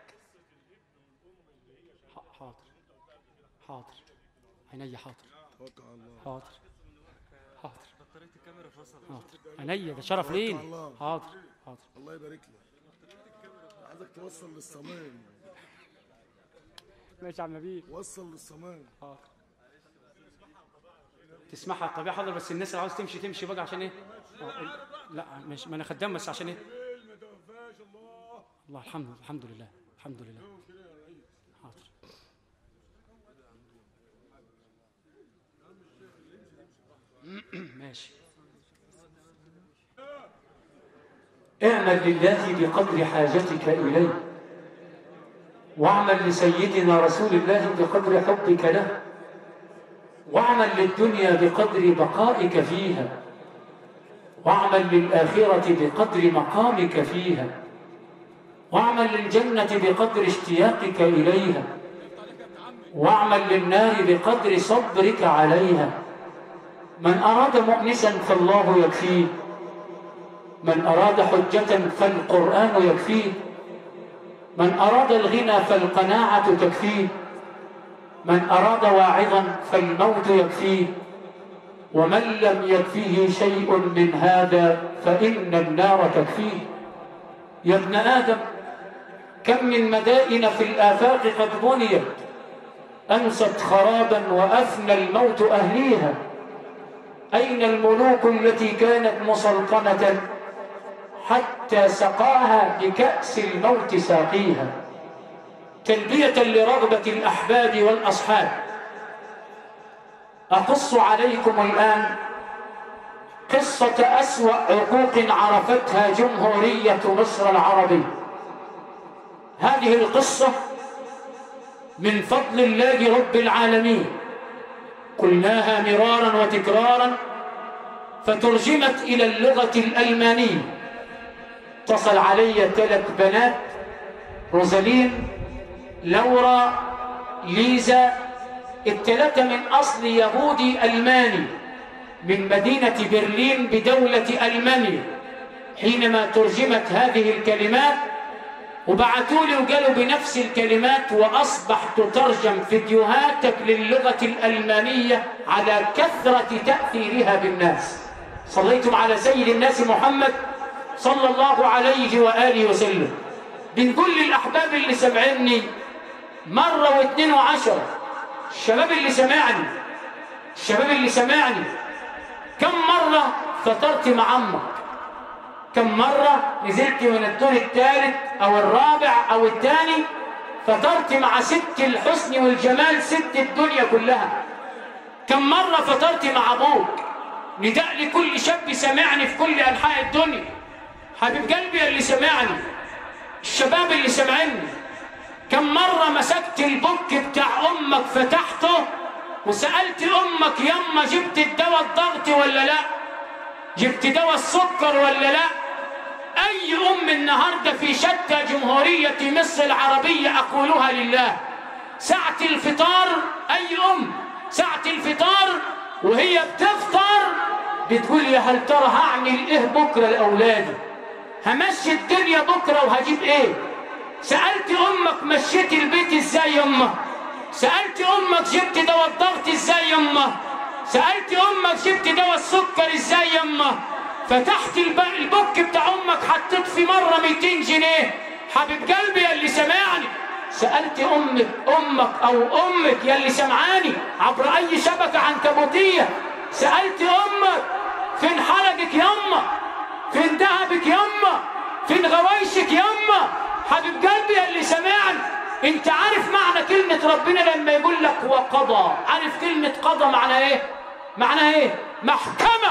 حاضر عينيا. حاضر بطارية الكاميرا فصلت. عينيا ده شرف لينا. حاضر الله يبارك لك. عايزك توصل للصمام. ماشي يا عم نبيل. وصل للصمام. حاضر. تسمعها الطبيعة. حاضر بس الناس اللي عاوز تمشي بقى عشان ايه؟ لا مش ما انا خدام بس عشان ايه؟ الله الحمد لله. حاضر. ماشي. اعمل لله بقدر حاجتك إليه، واعمل لسيدنا رسول الله بقدر حبك له، واعمل للدنيا بقدر بقائك فيها، واعمل للآخرة بقدر مقامك فيها، واعمل للجنة بقدر اشتياقك إليها، واعمل للنار بقدر صبرك عليها. من أراد مؤنسا فالله يكفيه، من أراد حجة فالقرآن يكفيه، من أراد الغنى فالقناعة تكفيه، من أراد واعظا فالموت يكفيه، ومن لم يكفيه شيء من هذا فإن النار تكفيه. يا ابن آدم كم من مدائن في الآفاق قد بنيت أنست خرابا وأفنى الموت أهليها. أين الملوك التي كانت مسلطنة حتى سقاها بكأس الموت ساقيها؟ تلبية لرغبة الأحباب والأصحاب، أقص عليكم الآن قصة أسوأ عقوق عرفتها جمهورية مصر العربية. هذه القصة من فضل الله رب العالمين، قلناها مرارا وتكرارا، فترجمت إلى اللغة الألمانية. اتصل علي 3 بنات، روزالين، لورا، ليزا، ال3 من أصل يهودي ألماني من مدينة برلين بدولة ألمانيا. حينما ترجمت هذه الكلمات وبعثوا لي وقالوا بنفس الكلمات، وأصبح تترجم فيديوهاتك للغة الألمانية على كثرة تأثيرها بالناس. صليتم على سيد الناس محمد صلى الله عليه وآله وسلم. بنقول للأحباب اللي سمعني مرة و2 و10، الشباب اللي سمعني، كم مرة فطرت مع أمك؟ كم مرة نزلت من الدور الثالث أو الرابع أو الثاني فطرت مع ست الحسن والجمال، ست الدنيا كلها؟ كم مرة فطرت مع أبوك؟ نداء لكل شاب سمعني في كل أنحاء الدنيا. حبيب قلبي اللي سمعني، الشباب اللي سمعني، كم مرة مسكت البوك بتاع أمك فتحته وسألت أمك يما جبت الدواء الضغط ولا لا؟ جبت دواء السكر ولا لا؟ أي أم النهاردة في شتى جمهورية مصر العربية أقولها لله، ساعة الفطار، أي أم ساعة الفطار وهي بتفطر بتقول يا هل ترى هعمل إيه بكرة لأولادي؟ همشي الدنيا بكرة وهجيب إيه؟ سألت أمك مشيت البيت إزاي يما؟ سألت أمك جبت دواء الضغط إزاي يما؟ سألت أمك جبت دواء السكر إزاي يما؟ فتحت البوك بتاع أمك حطيت في مرة 200 جنيه. حبيب قلبي يا اللي سمعني، سألت أمك أو أمك يا اللي سمعاني عبر أي شبكة عنكبوتية، سألت أمك فين حلقك يما؟ فين ذهبك يما؟ فين غوايشك يما؟ حبيب قلبي يا اللي سمعني، انت عارف معنى كلمة ربنا لما يقول لك وقضى؟ عارف كلمة قضى معناها ايه؟ معناها ايه؟ محكمة.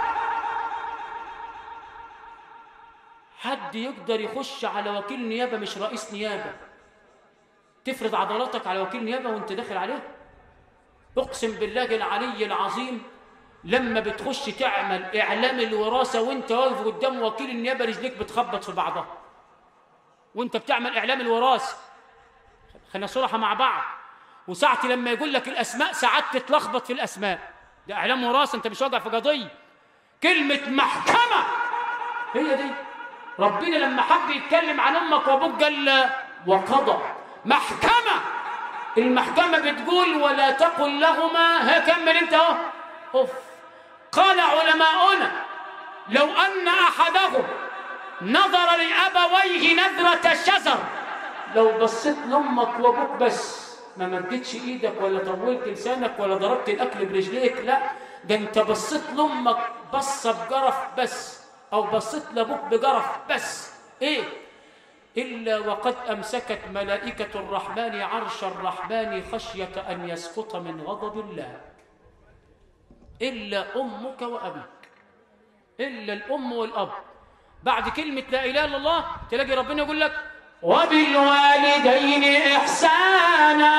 حد يقدر يخش على وكيل نيابة مش رئيس نيابة تفرض عضلاتك على وكيل نيابة وانت داخل عليه؟ اقسم بالله العلي العظيم لما بتخش تعمل اعلام الوراثة وانت واقف قدام وكيل النيابة رجليك بتخبط في بعضها وانت بتعمل اعلام الوراثة. خلينا صراحة مع بعض. وساعتي لما يقول لك الاسماء ساعات تتلخبط في الاسماء، ده اعلام وراثة، انت مش واقع في قضية. كلمة محكمة هي دي. ربنا لما حب يتكلم عن امك وابوك قال وقضى محكمة. المحكمة بتقول ولا تقل لهما، كمل انت اهو. اوف. قال علماؤنا لو ان احدهم نظر لابويه نظرة الشزر، لو بصيت لامك وابوك بس ما مدتش ايدك ولا طولت لسانك ولا ضربت الاكل برجليك، لا ده انت بصيت لامك بصه بجرف بس او بصيت لابوك بجرف بس، ايه؟ الا وقد امسكت ملائكه الرحمن عرش الرحمن خشيه ان يسقط من غضب الله. الا امك وابيك، الا الام والاب. بعد كلمه لا اله الا الله تلاقي ربنا يقول لك وبالوالدين إحسانا.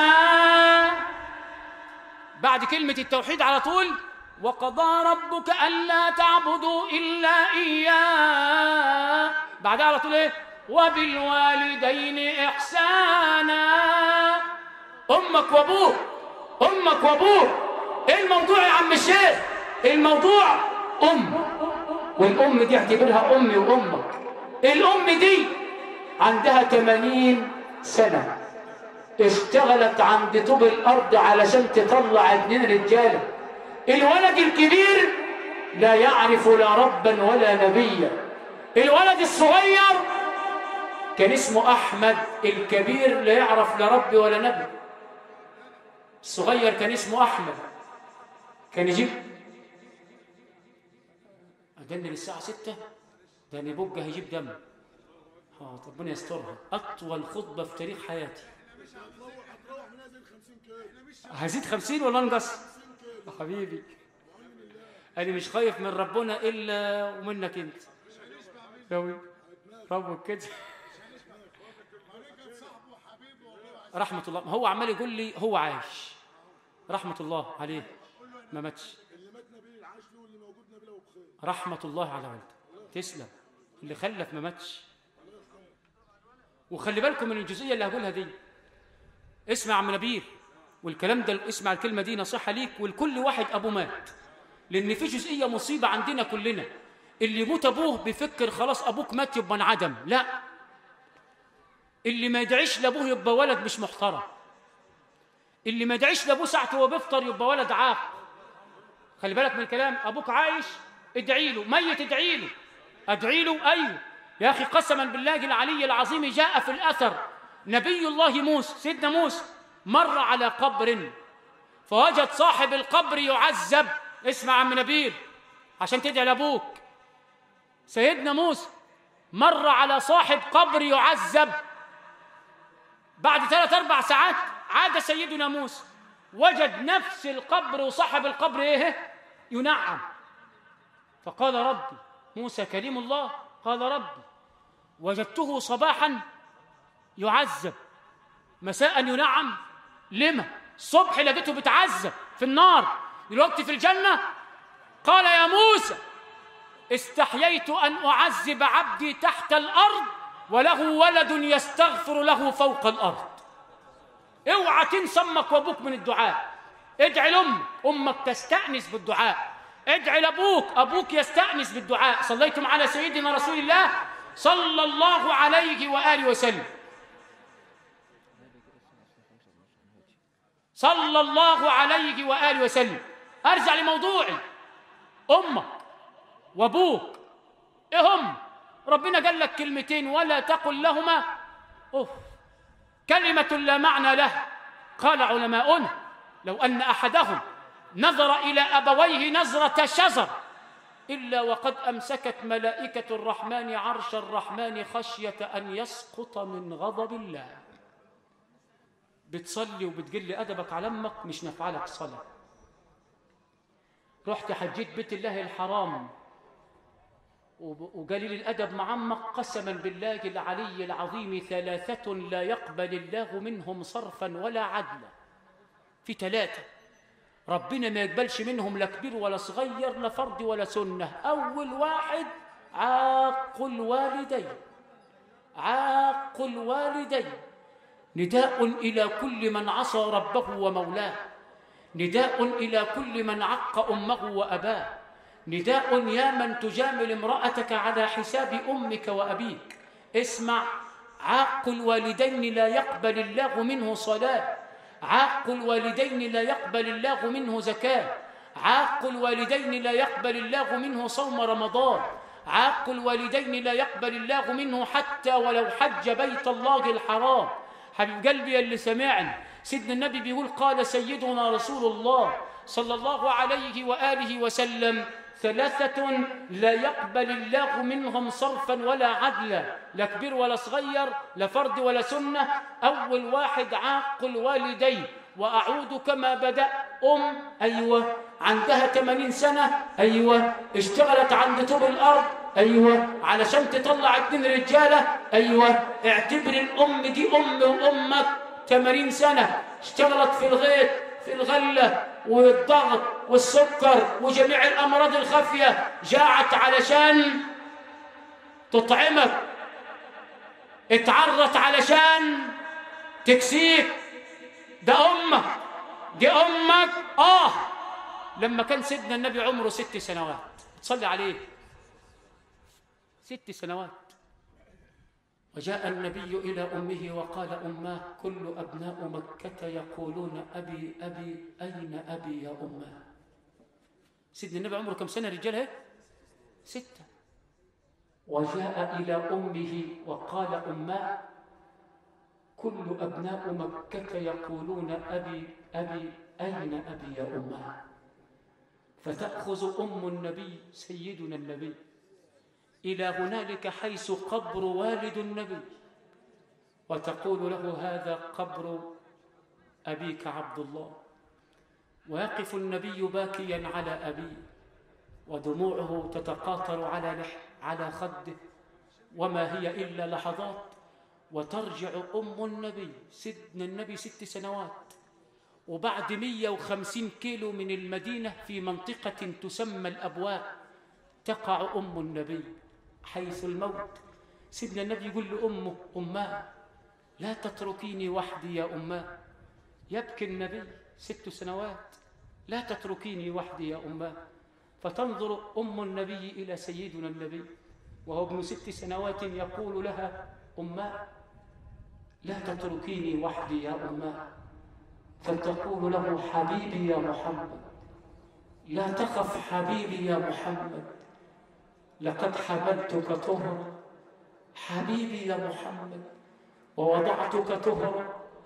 بعد كلمة التوحيد على طول وقضى ربك ألا تعبدوا إلا إياه. بعدها على طول إيه؟ وبالوالدين إحسانا. أمك وأبوك، أمك وأبوك. إيه الموضوع يا عم الشيخ؟ الموضوع والأم دي اعتبرها أمي وأمك. الأم دي عندها 80 سنة اشتغلت عند طوب الأرض علشان تطلع 2 رجالة. الولد الكبير لا يعرف لا ربا ولا نبيا. الولد الصغير كان اسمه أحمد، الكبير لا يعرف لا رب ولا نبي. الصغير كان اسمه أحمد، كان يجيب أدني للساعة 6 ده نبوجة هيجيب دم. ربنا يسترها. أطول خطبة في تاريخ حياتي. هزيد 50 ولا انقص؟ حبيبي أنا مش خايف من ربنا إلا ومنك أنت. يوي ربك كده. رحمة الله. هو عمال يقول لي هو عايش، رحمة الله عليه ما ماتش. رحمة الله على والده. تسلم. اللي خلف ما ماتش. وخلي بالكم من الجزئية اللي هقولها دي. اسمع عم نبيل، والكلام ده اسمع الكلمة دي نصيحة ليك ولكل واحد أبوه مات، لأن في جزئية مصيبة عندنا كلنا. اللي يموت أبوه بيفكر خلاص أبوك مات يبقى انعدم. لا، اللي ما يدعيش لأبوه يبقى ولد مش محترم. اللي ما يدعيش لأبوه ساعته وهو بيفطر يبقى ولد عاق. خلي بالك من الكلام. أبوك عايش ادعي له، ميت ادعي له. أدعي له؟ أيوه يا أخي، قسما بالله العلي العظيم جاء في الأثر نبي الله موسى، سيدنا موسى مر على قبر فوجد صاحب القبر يعذب. اسمع عم نبيل عشان تدعي لأبوك. سيدنا موسى مر على صاحب قبر يعذب. بعد 3-4 ساعات عاد سيدنا موسى وجد نفس القبر وصاحب القبر ايه؟ ينعم. فقال ربي، موسى كليم الله، قال ربي وجدته صباحا يعذب مساء ينعم. لما؟ الصبح لقيته بتعذب في النار، دلوقتي في الجنة. قال يا موسى استحييت أن أعذب عبدي تحت الأرض وله ولد يستغفر له فوق الأرض. اوعى تنسى أمك وأبوك من الدعاء. ادعي لأمك، أمك تستأنس بالدعاء. ادعي لأبوك، أبوك يستأنس بالدعاء. صليتم على سيدنا رسول الله صلى الله عليه وآله وسلم. صلى الله عليه وآله وسلم. أرجع لموضوعي. أمك وأبوك إيه هم؟ ربنا قال لك كلمتين ولا تقل لهما أوف، كلمة لا معنى لها. قال علماؤنا لو أن أحدهم نظر إلى أبويه نظرة شزر إلا وقد أمسكت ملائكة الرحمن عرش الرحمن خشية أن يسقط من غضب الله. بتصلي وبتقل أدبك على أمك مش نفعلك صلاة. رحت حجيت بيت الله الحرام وقليل الأدب مع أمك، قسما بالله العلي العظيم 3 لا يقبل الله منهم صرفا ولا عدلا. في 3 ربنا ما يقبلش منهم لا كبير ولا صغير، لا فرد ولا سنة. أول واحد عاق الوالدين. عاق الوالدين نداء إلى كل من عصى ربه ومولاه، نداء إلى كل من عق أمه وأباه، نداء يا من تجامل امرأتك على حساب أمك وأبيك. اسمع، عاق الوالدين لا يقبل الله منه صلاة، عاق الوالدين لا يقبل الله منه زكاة، عاق الوالدين لا يقبل الله منه صوم رمضان، عاق الوالدين لا يقبل الله منه حتى ولو حج بيت الله الحرام. حبيب قلبي اللي سمعني، سيدنا النبي بيقول قال سيدنا رسول الله صلى الله عليه وآله وسلم 3 لا يقبل الله منهم صرفا ولا عدلا، لا كبير ولا صغير، لا فرد ولا سنة. أول واحد عاق الوالدين. وأعود كما بدأ. أيوة عندها 80 سنة، أيوة اشتغلت عند طوب الأرض، أيوة علشان تطلع 2 رجالة، أيوة اعتبر الأم دي وأمك 80 سنة اشتغلت في الغيط في الغلة والضغط والسكر وجميع الأمراض الخفية، جاعت علشان تطعمك، اتعرت علشان تكسيك. ده أمك، دي أمك. لما كان سيدنا النبي عمره 6 سنوات، تصلي عليه 6 سنوات، وجاء النبي إلى أمه وقال أماه كل أبناء مكة يقولون أبي أبي أين أبي يا أماه. سيدنا النبي عمره كم سنة رجال هيك؟ 6. وجاء إلى أمه وقال أماه كل أبناء مكة يقولون أبي أبي أين أبي يا أمه؟ فتأخذ أم النبي سيدنا النبي إلى هنالك حيث قبر والد النبي، وتقول له هذا قبر أبيك عبد الله. ويقف النبي باكيا على أبيه ودموعه تتقاطر على خده، وما هي إلا لحظات وترجع أم النبي سيدنا النبي 6 سنوات، وبعد 150 كيلو من المدينة في منطقة تسمى الأبواء تقع أم النبي حيث الموت. سيدنا النبي يقول لأمه أماه لا تتركيني وحدي يا أماه. يبكي النبي 6 سنوات لا تتركيني وحدي يا أماه. فتنظر أم النبي إلى سيدنا النبي وهو ابن 6 سنوات يقول لها أماه لا تتركيني وحدي يا أماه. فتقول له حبيبي يا محمد لا تخف حبيبي يا محمد لقد حملتك طهرا حبيبي يا محمد ووضعتك طهرا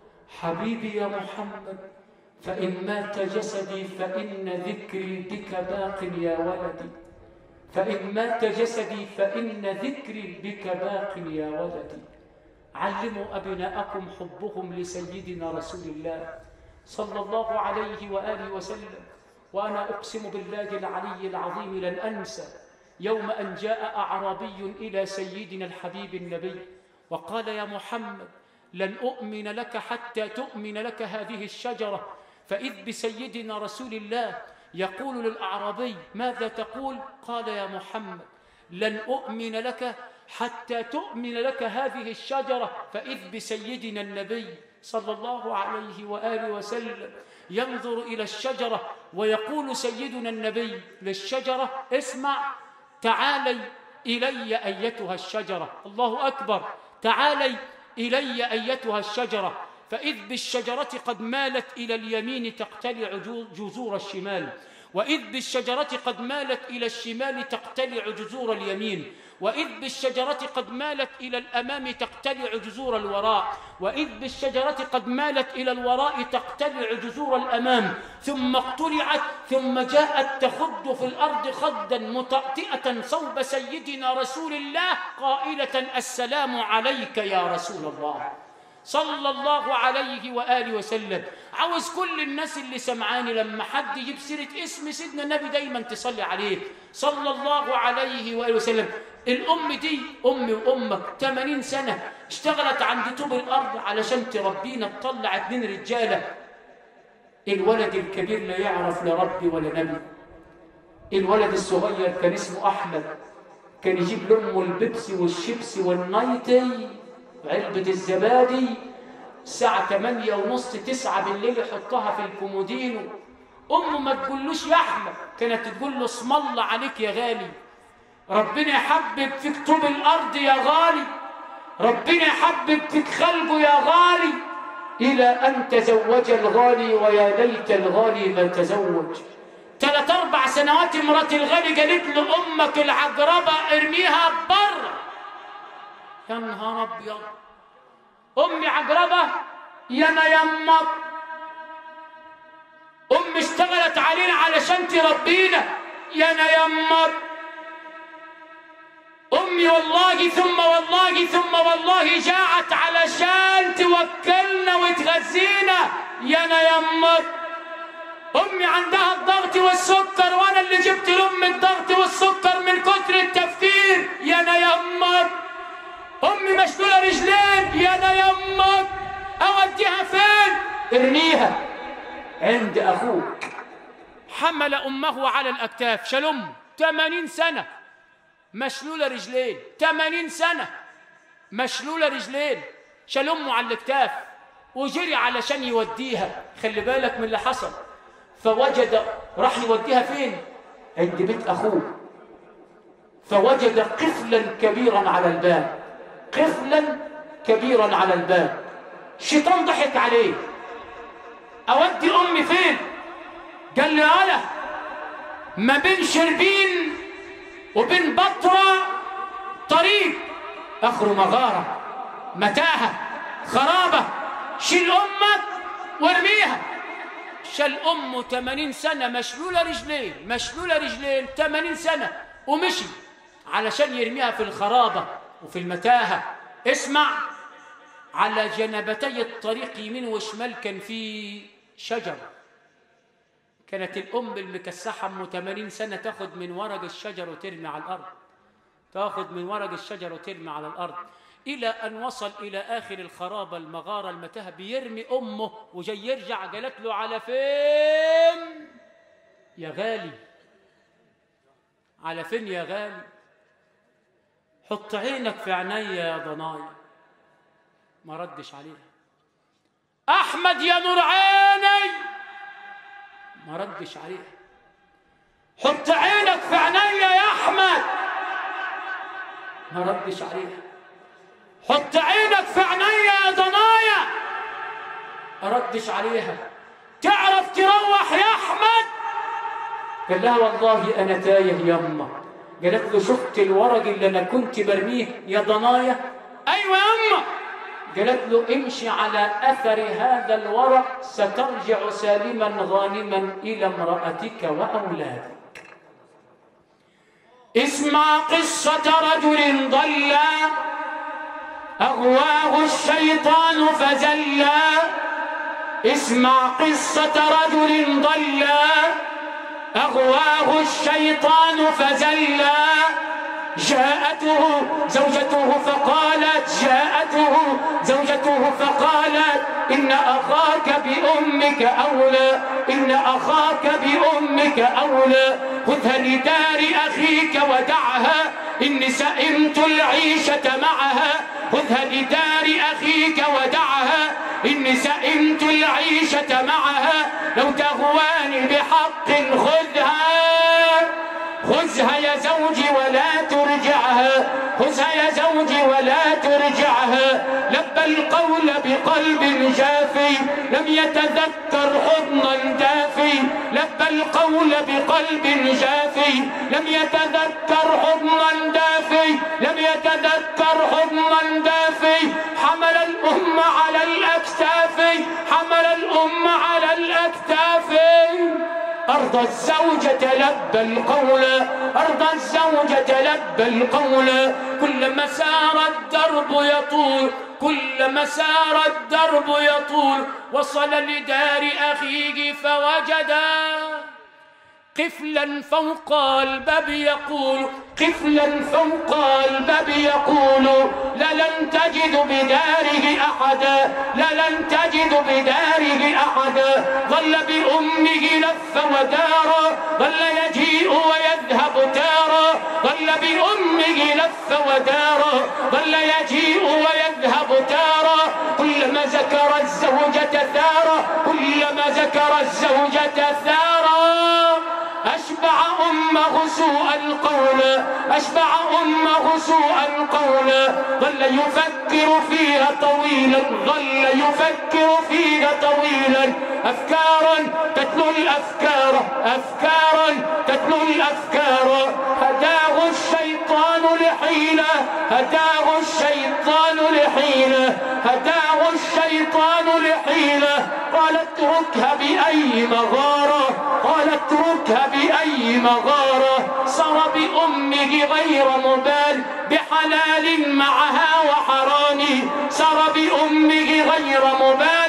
حبيبي يا محمد فإن مات جسدي فإن ذكري بك باق يا ولدي فإن مات جسدي فإن ذكري بك باق يا ولدي. علموا أبناءكم حبهم لسيدنا رسول الله صلى الله عليه وآله وسلم. وأنا أقسم بالله العلي العظيم لن أنسى يوم أن جاء أعرابي إلى سيدنا الحبيب النبي وقال يا محمد لن أؤمن لك حتى تؤمن لك هذه الشجرة. فإذ بسيدنا رسول الله يقول للأعرابي ماذا تقول؟ قال يا محمد لن أؤمن لك حتى تؤمن لك هذه الشجرة. فإذ بسيدنا النبي صلى الله عليه وآله وسلم ينظر إلى الشجرة ويقول سيدنا النبي للشجرة اسمع تعالي إلي أيتها الشجرة. الله أكبر. تعالي إلي أيتها الشجرة. فإذ بالشجرة قد مالت إلى اليمين تقتلع جذور الشمال وإذ بالشجرة قد مالت إلى الشمال تقتلع جذور اليمين وإذ بالشجرة قد مالت إلى الأمام تقتلع جذور الوراء وإذ بالشجرة قد مالت إلى الوراء تقتلع جذور الأمام ثم اقتلعت ثم جاءت تخد في الأرض خدا مطأطئة صوب سيدنا رسول الله قائلة السلام عليك يا رسول الله صلى الله عليه وآله وسلم. عاوز كل الناس اللي سمعاني لما حد يجيب سيرة اسم سيدنا النبي دايما تصلي عليه صلى الله عليه وآله وسلم. الأم دي أمي وأمك 80 سنة اشتغلت عند طوب الأرض علشان تربينا تطلع 2 رجالة. الولد الكبير لا يعرف لا ربي ولا نبي. الولد الصغير كان اسمه أحمد كان يجيب لأمه البيبسي والشيبسي والنايتي علبة الزبادي الساعة 8:30 9 بالليل يحطها في الكومودينو. أمه ما تقولوش يا أحمد كانت تقول له اسم الله عليك يا غالي ربنا يحبب فيك طوب الأرض يا غالي ربنا يحبب فيك خلقه يا غالي إلى أن تزوج الغالي ويا ليت الغالي ما تزوج. 3-4 سنوات مرات الغالي قالت له أمك العقربة ارميها بره. يا نهار أبيض أمي عقربة يا ما يمك أمي اشتغلت علينا علشان تربينا يا ما يمك أمي والله ثم والله ثم والله جاعت علشان توكلنا وتغذينا يا ما يمك أمي عندها الضغط والسكر وأنا اللي جبت لأمي الضغط والسكر من كتر التفكير يا ما يمك أمي مشلولة رجلين يا نا يمك أوديها فين؟ ارميها عند أخوك. حمل أمه على الأكتاف شال أمه 80 سنة مشلولة رجلين 80 سنة مشلولة رجلين شال أمه على الأكتاف وجري علشان يوديها. خلي بالك من اللي حصل. فوجد راح يوديها فين؟ عند بيت أخوه. فوجد قفلا كبيرا على الباب قفلا كبيرا على الباب. الشيطان ضحك عليه أودي أمي فين؟ قال لي أنا ما بين شربين وبين بطرة طريق آخره مغارة متاهة خرابة شيل أمك وارميها. شال أمه 80 سنة مشلولة رجلين 80 سنة ومشي علشان يرميها في الخرابة وفي المتاهة. اسمع، على جنبتي الطريق يمين وشمال كان في شجر. كانت الأم المكسحة أم 80 سنة تاخد من ورق الشجر وترمي على الأرض، تاخد من ورق الشجر وترمي على الأرض، إلى أن وصل إلى آخر الخرابة المغارة المتاهة بيرمي أمه وجاي يرجع. قالت له على فين يا غالي؟ على فين يا غالي؟ حط عينك في عينيا يا ضنايا. ما ردش عليها. أحمد يا نور عيني، ما ردش عليها. حط عينك في عينيا يا أحمد، ما ردش عليها. حط عينك في عينيا يا ضنايا، ما ردش عليها. تعرف تروح يا أحمد؟ قال لها والله أنا تايه يما. قالت له شفت الورق اللي أنا كنت برميه يا ضنايا؟ أيوة يما. قالت له امشي على أثر هذا الورق سترجع سالما غانما إلى امرأتك وأولادك. اسمع قصة رجل ضل أغواه الشيطان فزلا. اسمع قصة رجل ضل أغواه الشيطان فزلا. جاءته زوجته فقالت إن أخاك بأمك أولى، إن أخاك بأمك أولى. خذها لدار أخيك ودعها إني سئمت العيشة معها. خذها لدار أخيك ودعها إني سئمت العيشة معها. لو تغواني بحق خذها يا زوجي ولا ترجعها. خذها يا زوجي ولا ترجعها. لبى القول بقلب جافي لم يتذكر حضنا دافي. لبى القول بقلب جافي لم يتذكر حضنا دافي. لم يتذكر حضنا دافي. حمل الأم على الأكتاف. حمل الأم على الأكتاف. أرضى الزوجة لبى القول. أرضى الزوجة لبى القول. كلما سار الدرب يطول. كلما سار الدرب يطول. وصل لدار أخيه فوجدا قفلا فوق الباب يقول. قفلا فوق الباب يقول لا لن تجد بداره أحدا. لا لن تجد بداره أحدا. ظل بأمه لف ودارا. ظل يجيء ويذهب تارا. ظل بأمه لف ودارا. ظل يجيء ويذهب تارا. كلما ذكر الزوجة ثارا. كلما ذكر الزوجة ثارا. أشبع أمه سوء القول. أشبع أمه سوء القول. ظل يفكر فيها طويلا. ظل يفكر فيها طويلا. أفكارا تتلو الأفكار. أفكارا تتلو الأفكار. هداه الشيطان لحيلة. هداه الشيطان لحيلة. هداه الشيطان لحيلة. قال اتركها بأي مغارة. قال اتركها بأي مغارة. صار بأمه غير مبال بحلال معها وحرام. صار بأمه غير مبال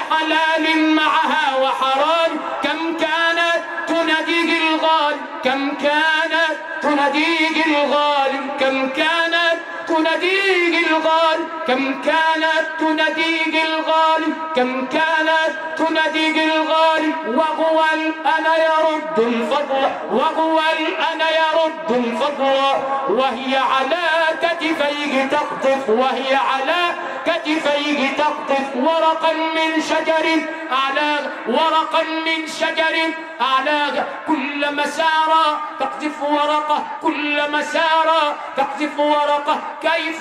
بحلال معها وحرام. كم كانت تناديه الغال. كم كانت تناديه الغال. كم كانت تناديه الغال. كم كانت تناديه الغال. كم كانت تناديه الغال. وهو الأنا يرد الفضل. وهو الأنا يرد الفضل. وهي على كتفيه تقطف. وهي على كتفيه تقطف ورقا من شجر أعلاه. ورقا من شجر أعلاه. كلما سار تقطف ورقة. كلما سار تقطف ورقة. كيف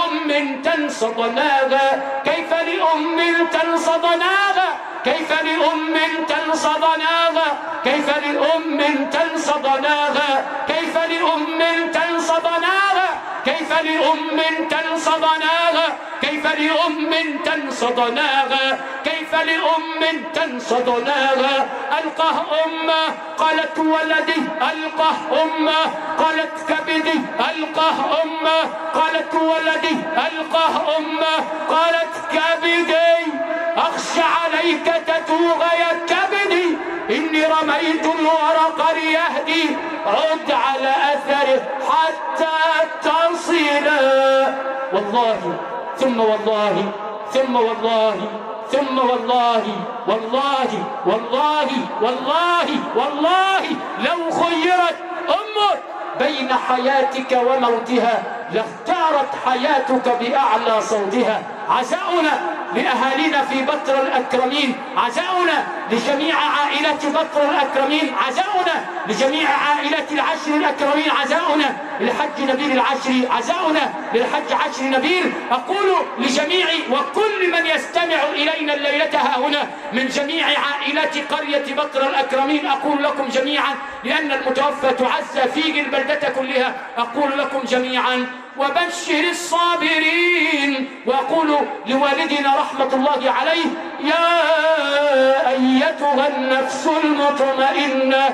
لأم تنسى ضناها. كيف لأم تنسى ضناها. كيف لأم تنسى ضناها. كيف لأم تنسى ضناها. كيف لأم تنسى ضناها. كيف لأم تنصدناها، كيف لأم تنصدناها، كيف لأم تنصدناها. ألقاه أمه قالت ولدي، ألقاه أمه قالت كبدي، ألقاه أمه قالت ولدي، ألقاه أمه قالت كبدي. أخشى عليك تتوغ يا كبدي، إني رميت الورق ليهدي، عد على أثره حتى تصلا. والله ثم والله ثم والله ثم والله والله والله والله والله لو خيرت أمك بين حياتك وموتها لاختارت حياتك بأعلى صوتها. عزاؤنا لأهالينا في بطر الأكرمين، عزاؤنا لجميع عائلة بطر الأكرمين، عزاؤنا لجميع عائلة العشر الأكرمين، عزاؤنا للحج نبيل العشري، عزاؤنا للحج عشر نبيل. أقول لجميع وكل من يستمع إلينا الليلة هنا من جميع عائلات قرية بطر الأكرمين، أقول لكم جميعا لأن المتوفى تعزى في البلدة كلها، أقول لكم جميعا وبشر الصابرين. وأقول لوالدنا رحمة الله عليه يا أيتها النفس المطمئنة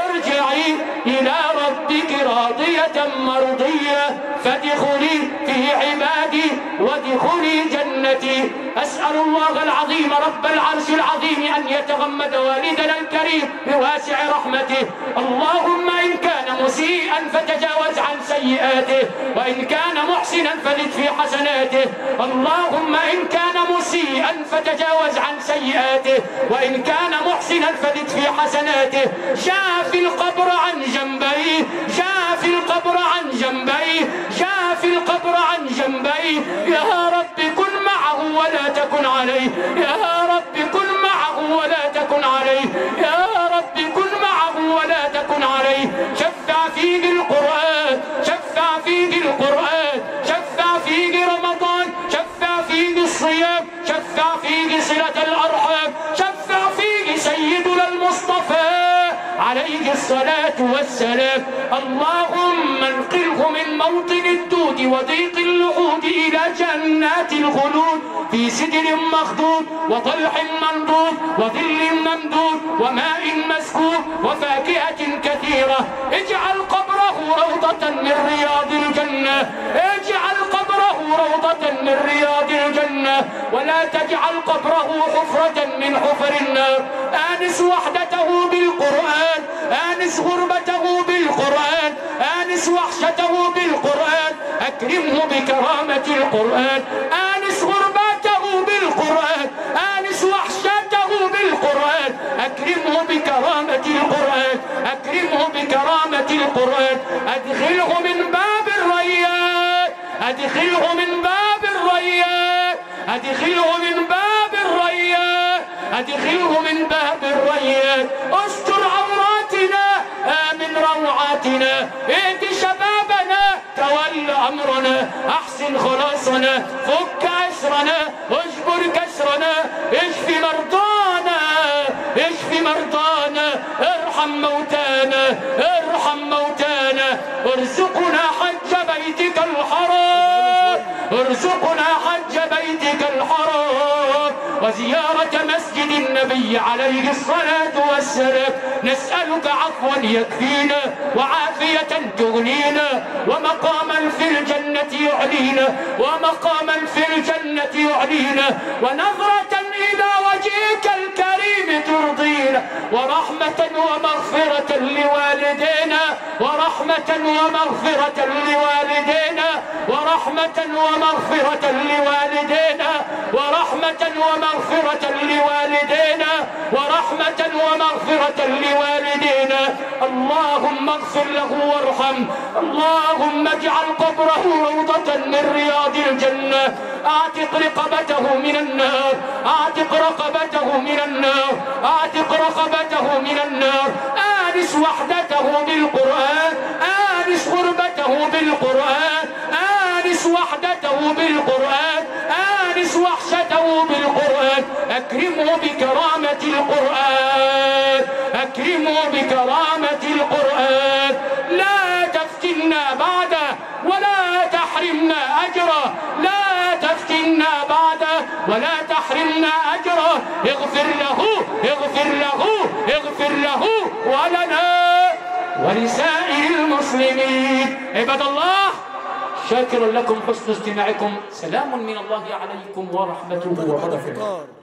ارجعي إلى ربك راضية مرضية فادخلي في عبادي وادخلي جنتي. أسأل الله العظيم رب العرش العظيم أن يتغمد والدنا الكريم بواسع رحمته. اللهم إن كان مسيئا فتجاوز عن سيئاته، وإن كان محسنا فزد في حسناته. اللهم إن كان مسيئا فتجاوز عن سيئاته، وإن كان محسنا فزد في حسناته. جاء في القبر عن جنبيه، جاء في القبر عن جنبيه، جاء في القبر عن جنبيه. يا رب كن معه ولا تكن عليه، يا رب كن معه ولا تكن عليه، يا رب كن معه ولا تكن عليه. شفع فيه القرآن، شفع فيه القرآن، شفع فيه رمضان، شفع فيه الصيام، شفع فيه صلة الأرحام، شفع فيه سيدنا المصطفى عليه الصلاة والسلام. اللهم انقله من موطن الدود وضيق اللحود إلى جنات الخلود في سدر مخضود وطلح منضود وظل ممدود وماء مسكوب وفاكهة كثيرة. اجعل قبره روضة من رياض الجنة، اجعل قبره روضة من رياض الجنة، ولا تجعل قبره حفرة من حفر النار. آنس وحدته بالقرآن، آنس غربته بالقرآن، آنس وحشته بالقرآن، أكرمه بكرامة القرآن. آنس غربته بالقرآن، آنس وحشته بالقرآن، أكرمه بكرامة القرآن، أكرمه بكرامة القرآن. أدخله من باب الريان، أدخله من باب الريان، أدخله من باب الريان، أدخله من باب الريان. استر عوراتنا، آمن روعاتنا، اهد شبابنا، تول أمرنا، أحسن خلاصنا، فك أسرنا، اجبر كسرنا، اشف مرضانا، اشف مرضانا، ارحم موتانا، ارحم موتانا. ارزقنا حج بيتك الحرام، ارزقنا حج بيتك الحرام وزيارة مسجد النبي عليه الصلاة والسلام. نسألك عفوا يكفينا وعافية تغنينا ومقاما في الجنة يعلينا، ومقاما في الجنة يعلينا، ونظرة إلى وجهك الكريم ترضينا، ورحمة ومغفرة لوالدينا، ورحمة ومغفرة لوالدينا، ورحمة ومغفرة لوالدينا، ورحمة ومغفرة لوالدينا، ورحمة ومغفرة لوالدينا. اللهم اغفر له وارحم، اللهم اجعل قبره روضة من رياض الجنة. اعتق رقبته من النار، اعتق رقبته من النار، اعتق رقبته من النار. آنس وحدته بالقرآن، آنس غربته بالقرآن، آنس وحدته بالقرآن، آنس وحشته بالقرآن. أكرمه بكرامة القرآن، أكرمه بكرامة القرآن. لا تفتح تفتنا بعده ولا تحرمنا أجره، لا تفتنا بعده ولا تحرمنا أجره. اغفر له اغفر له اغفر له ولنا ولسائر المسلمين. عباد الله، شاكر لكم حسن استماعكم. سلام من الله عليكم ورحمته وبركاته.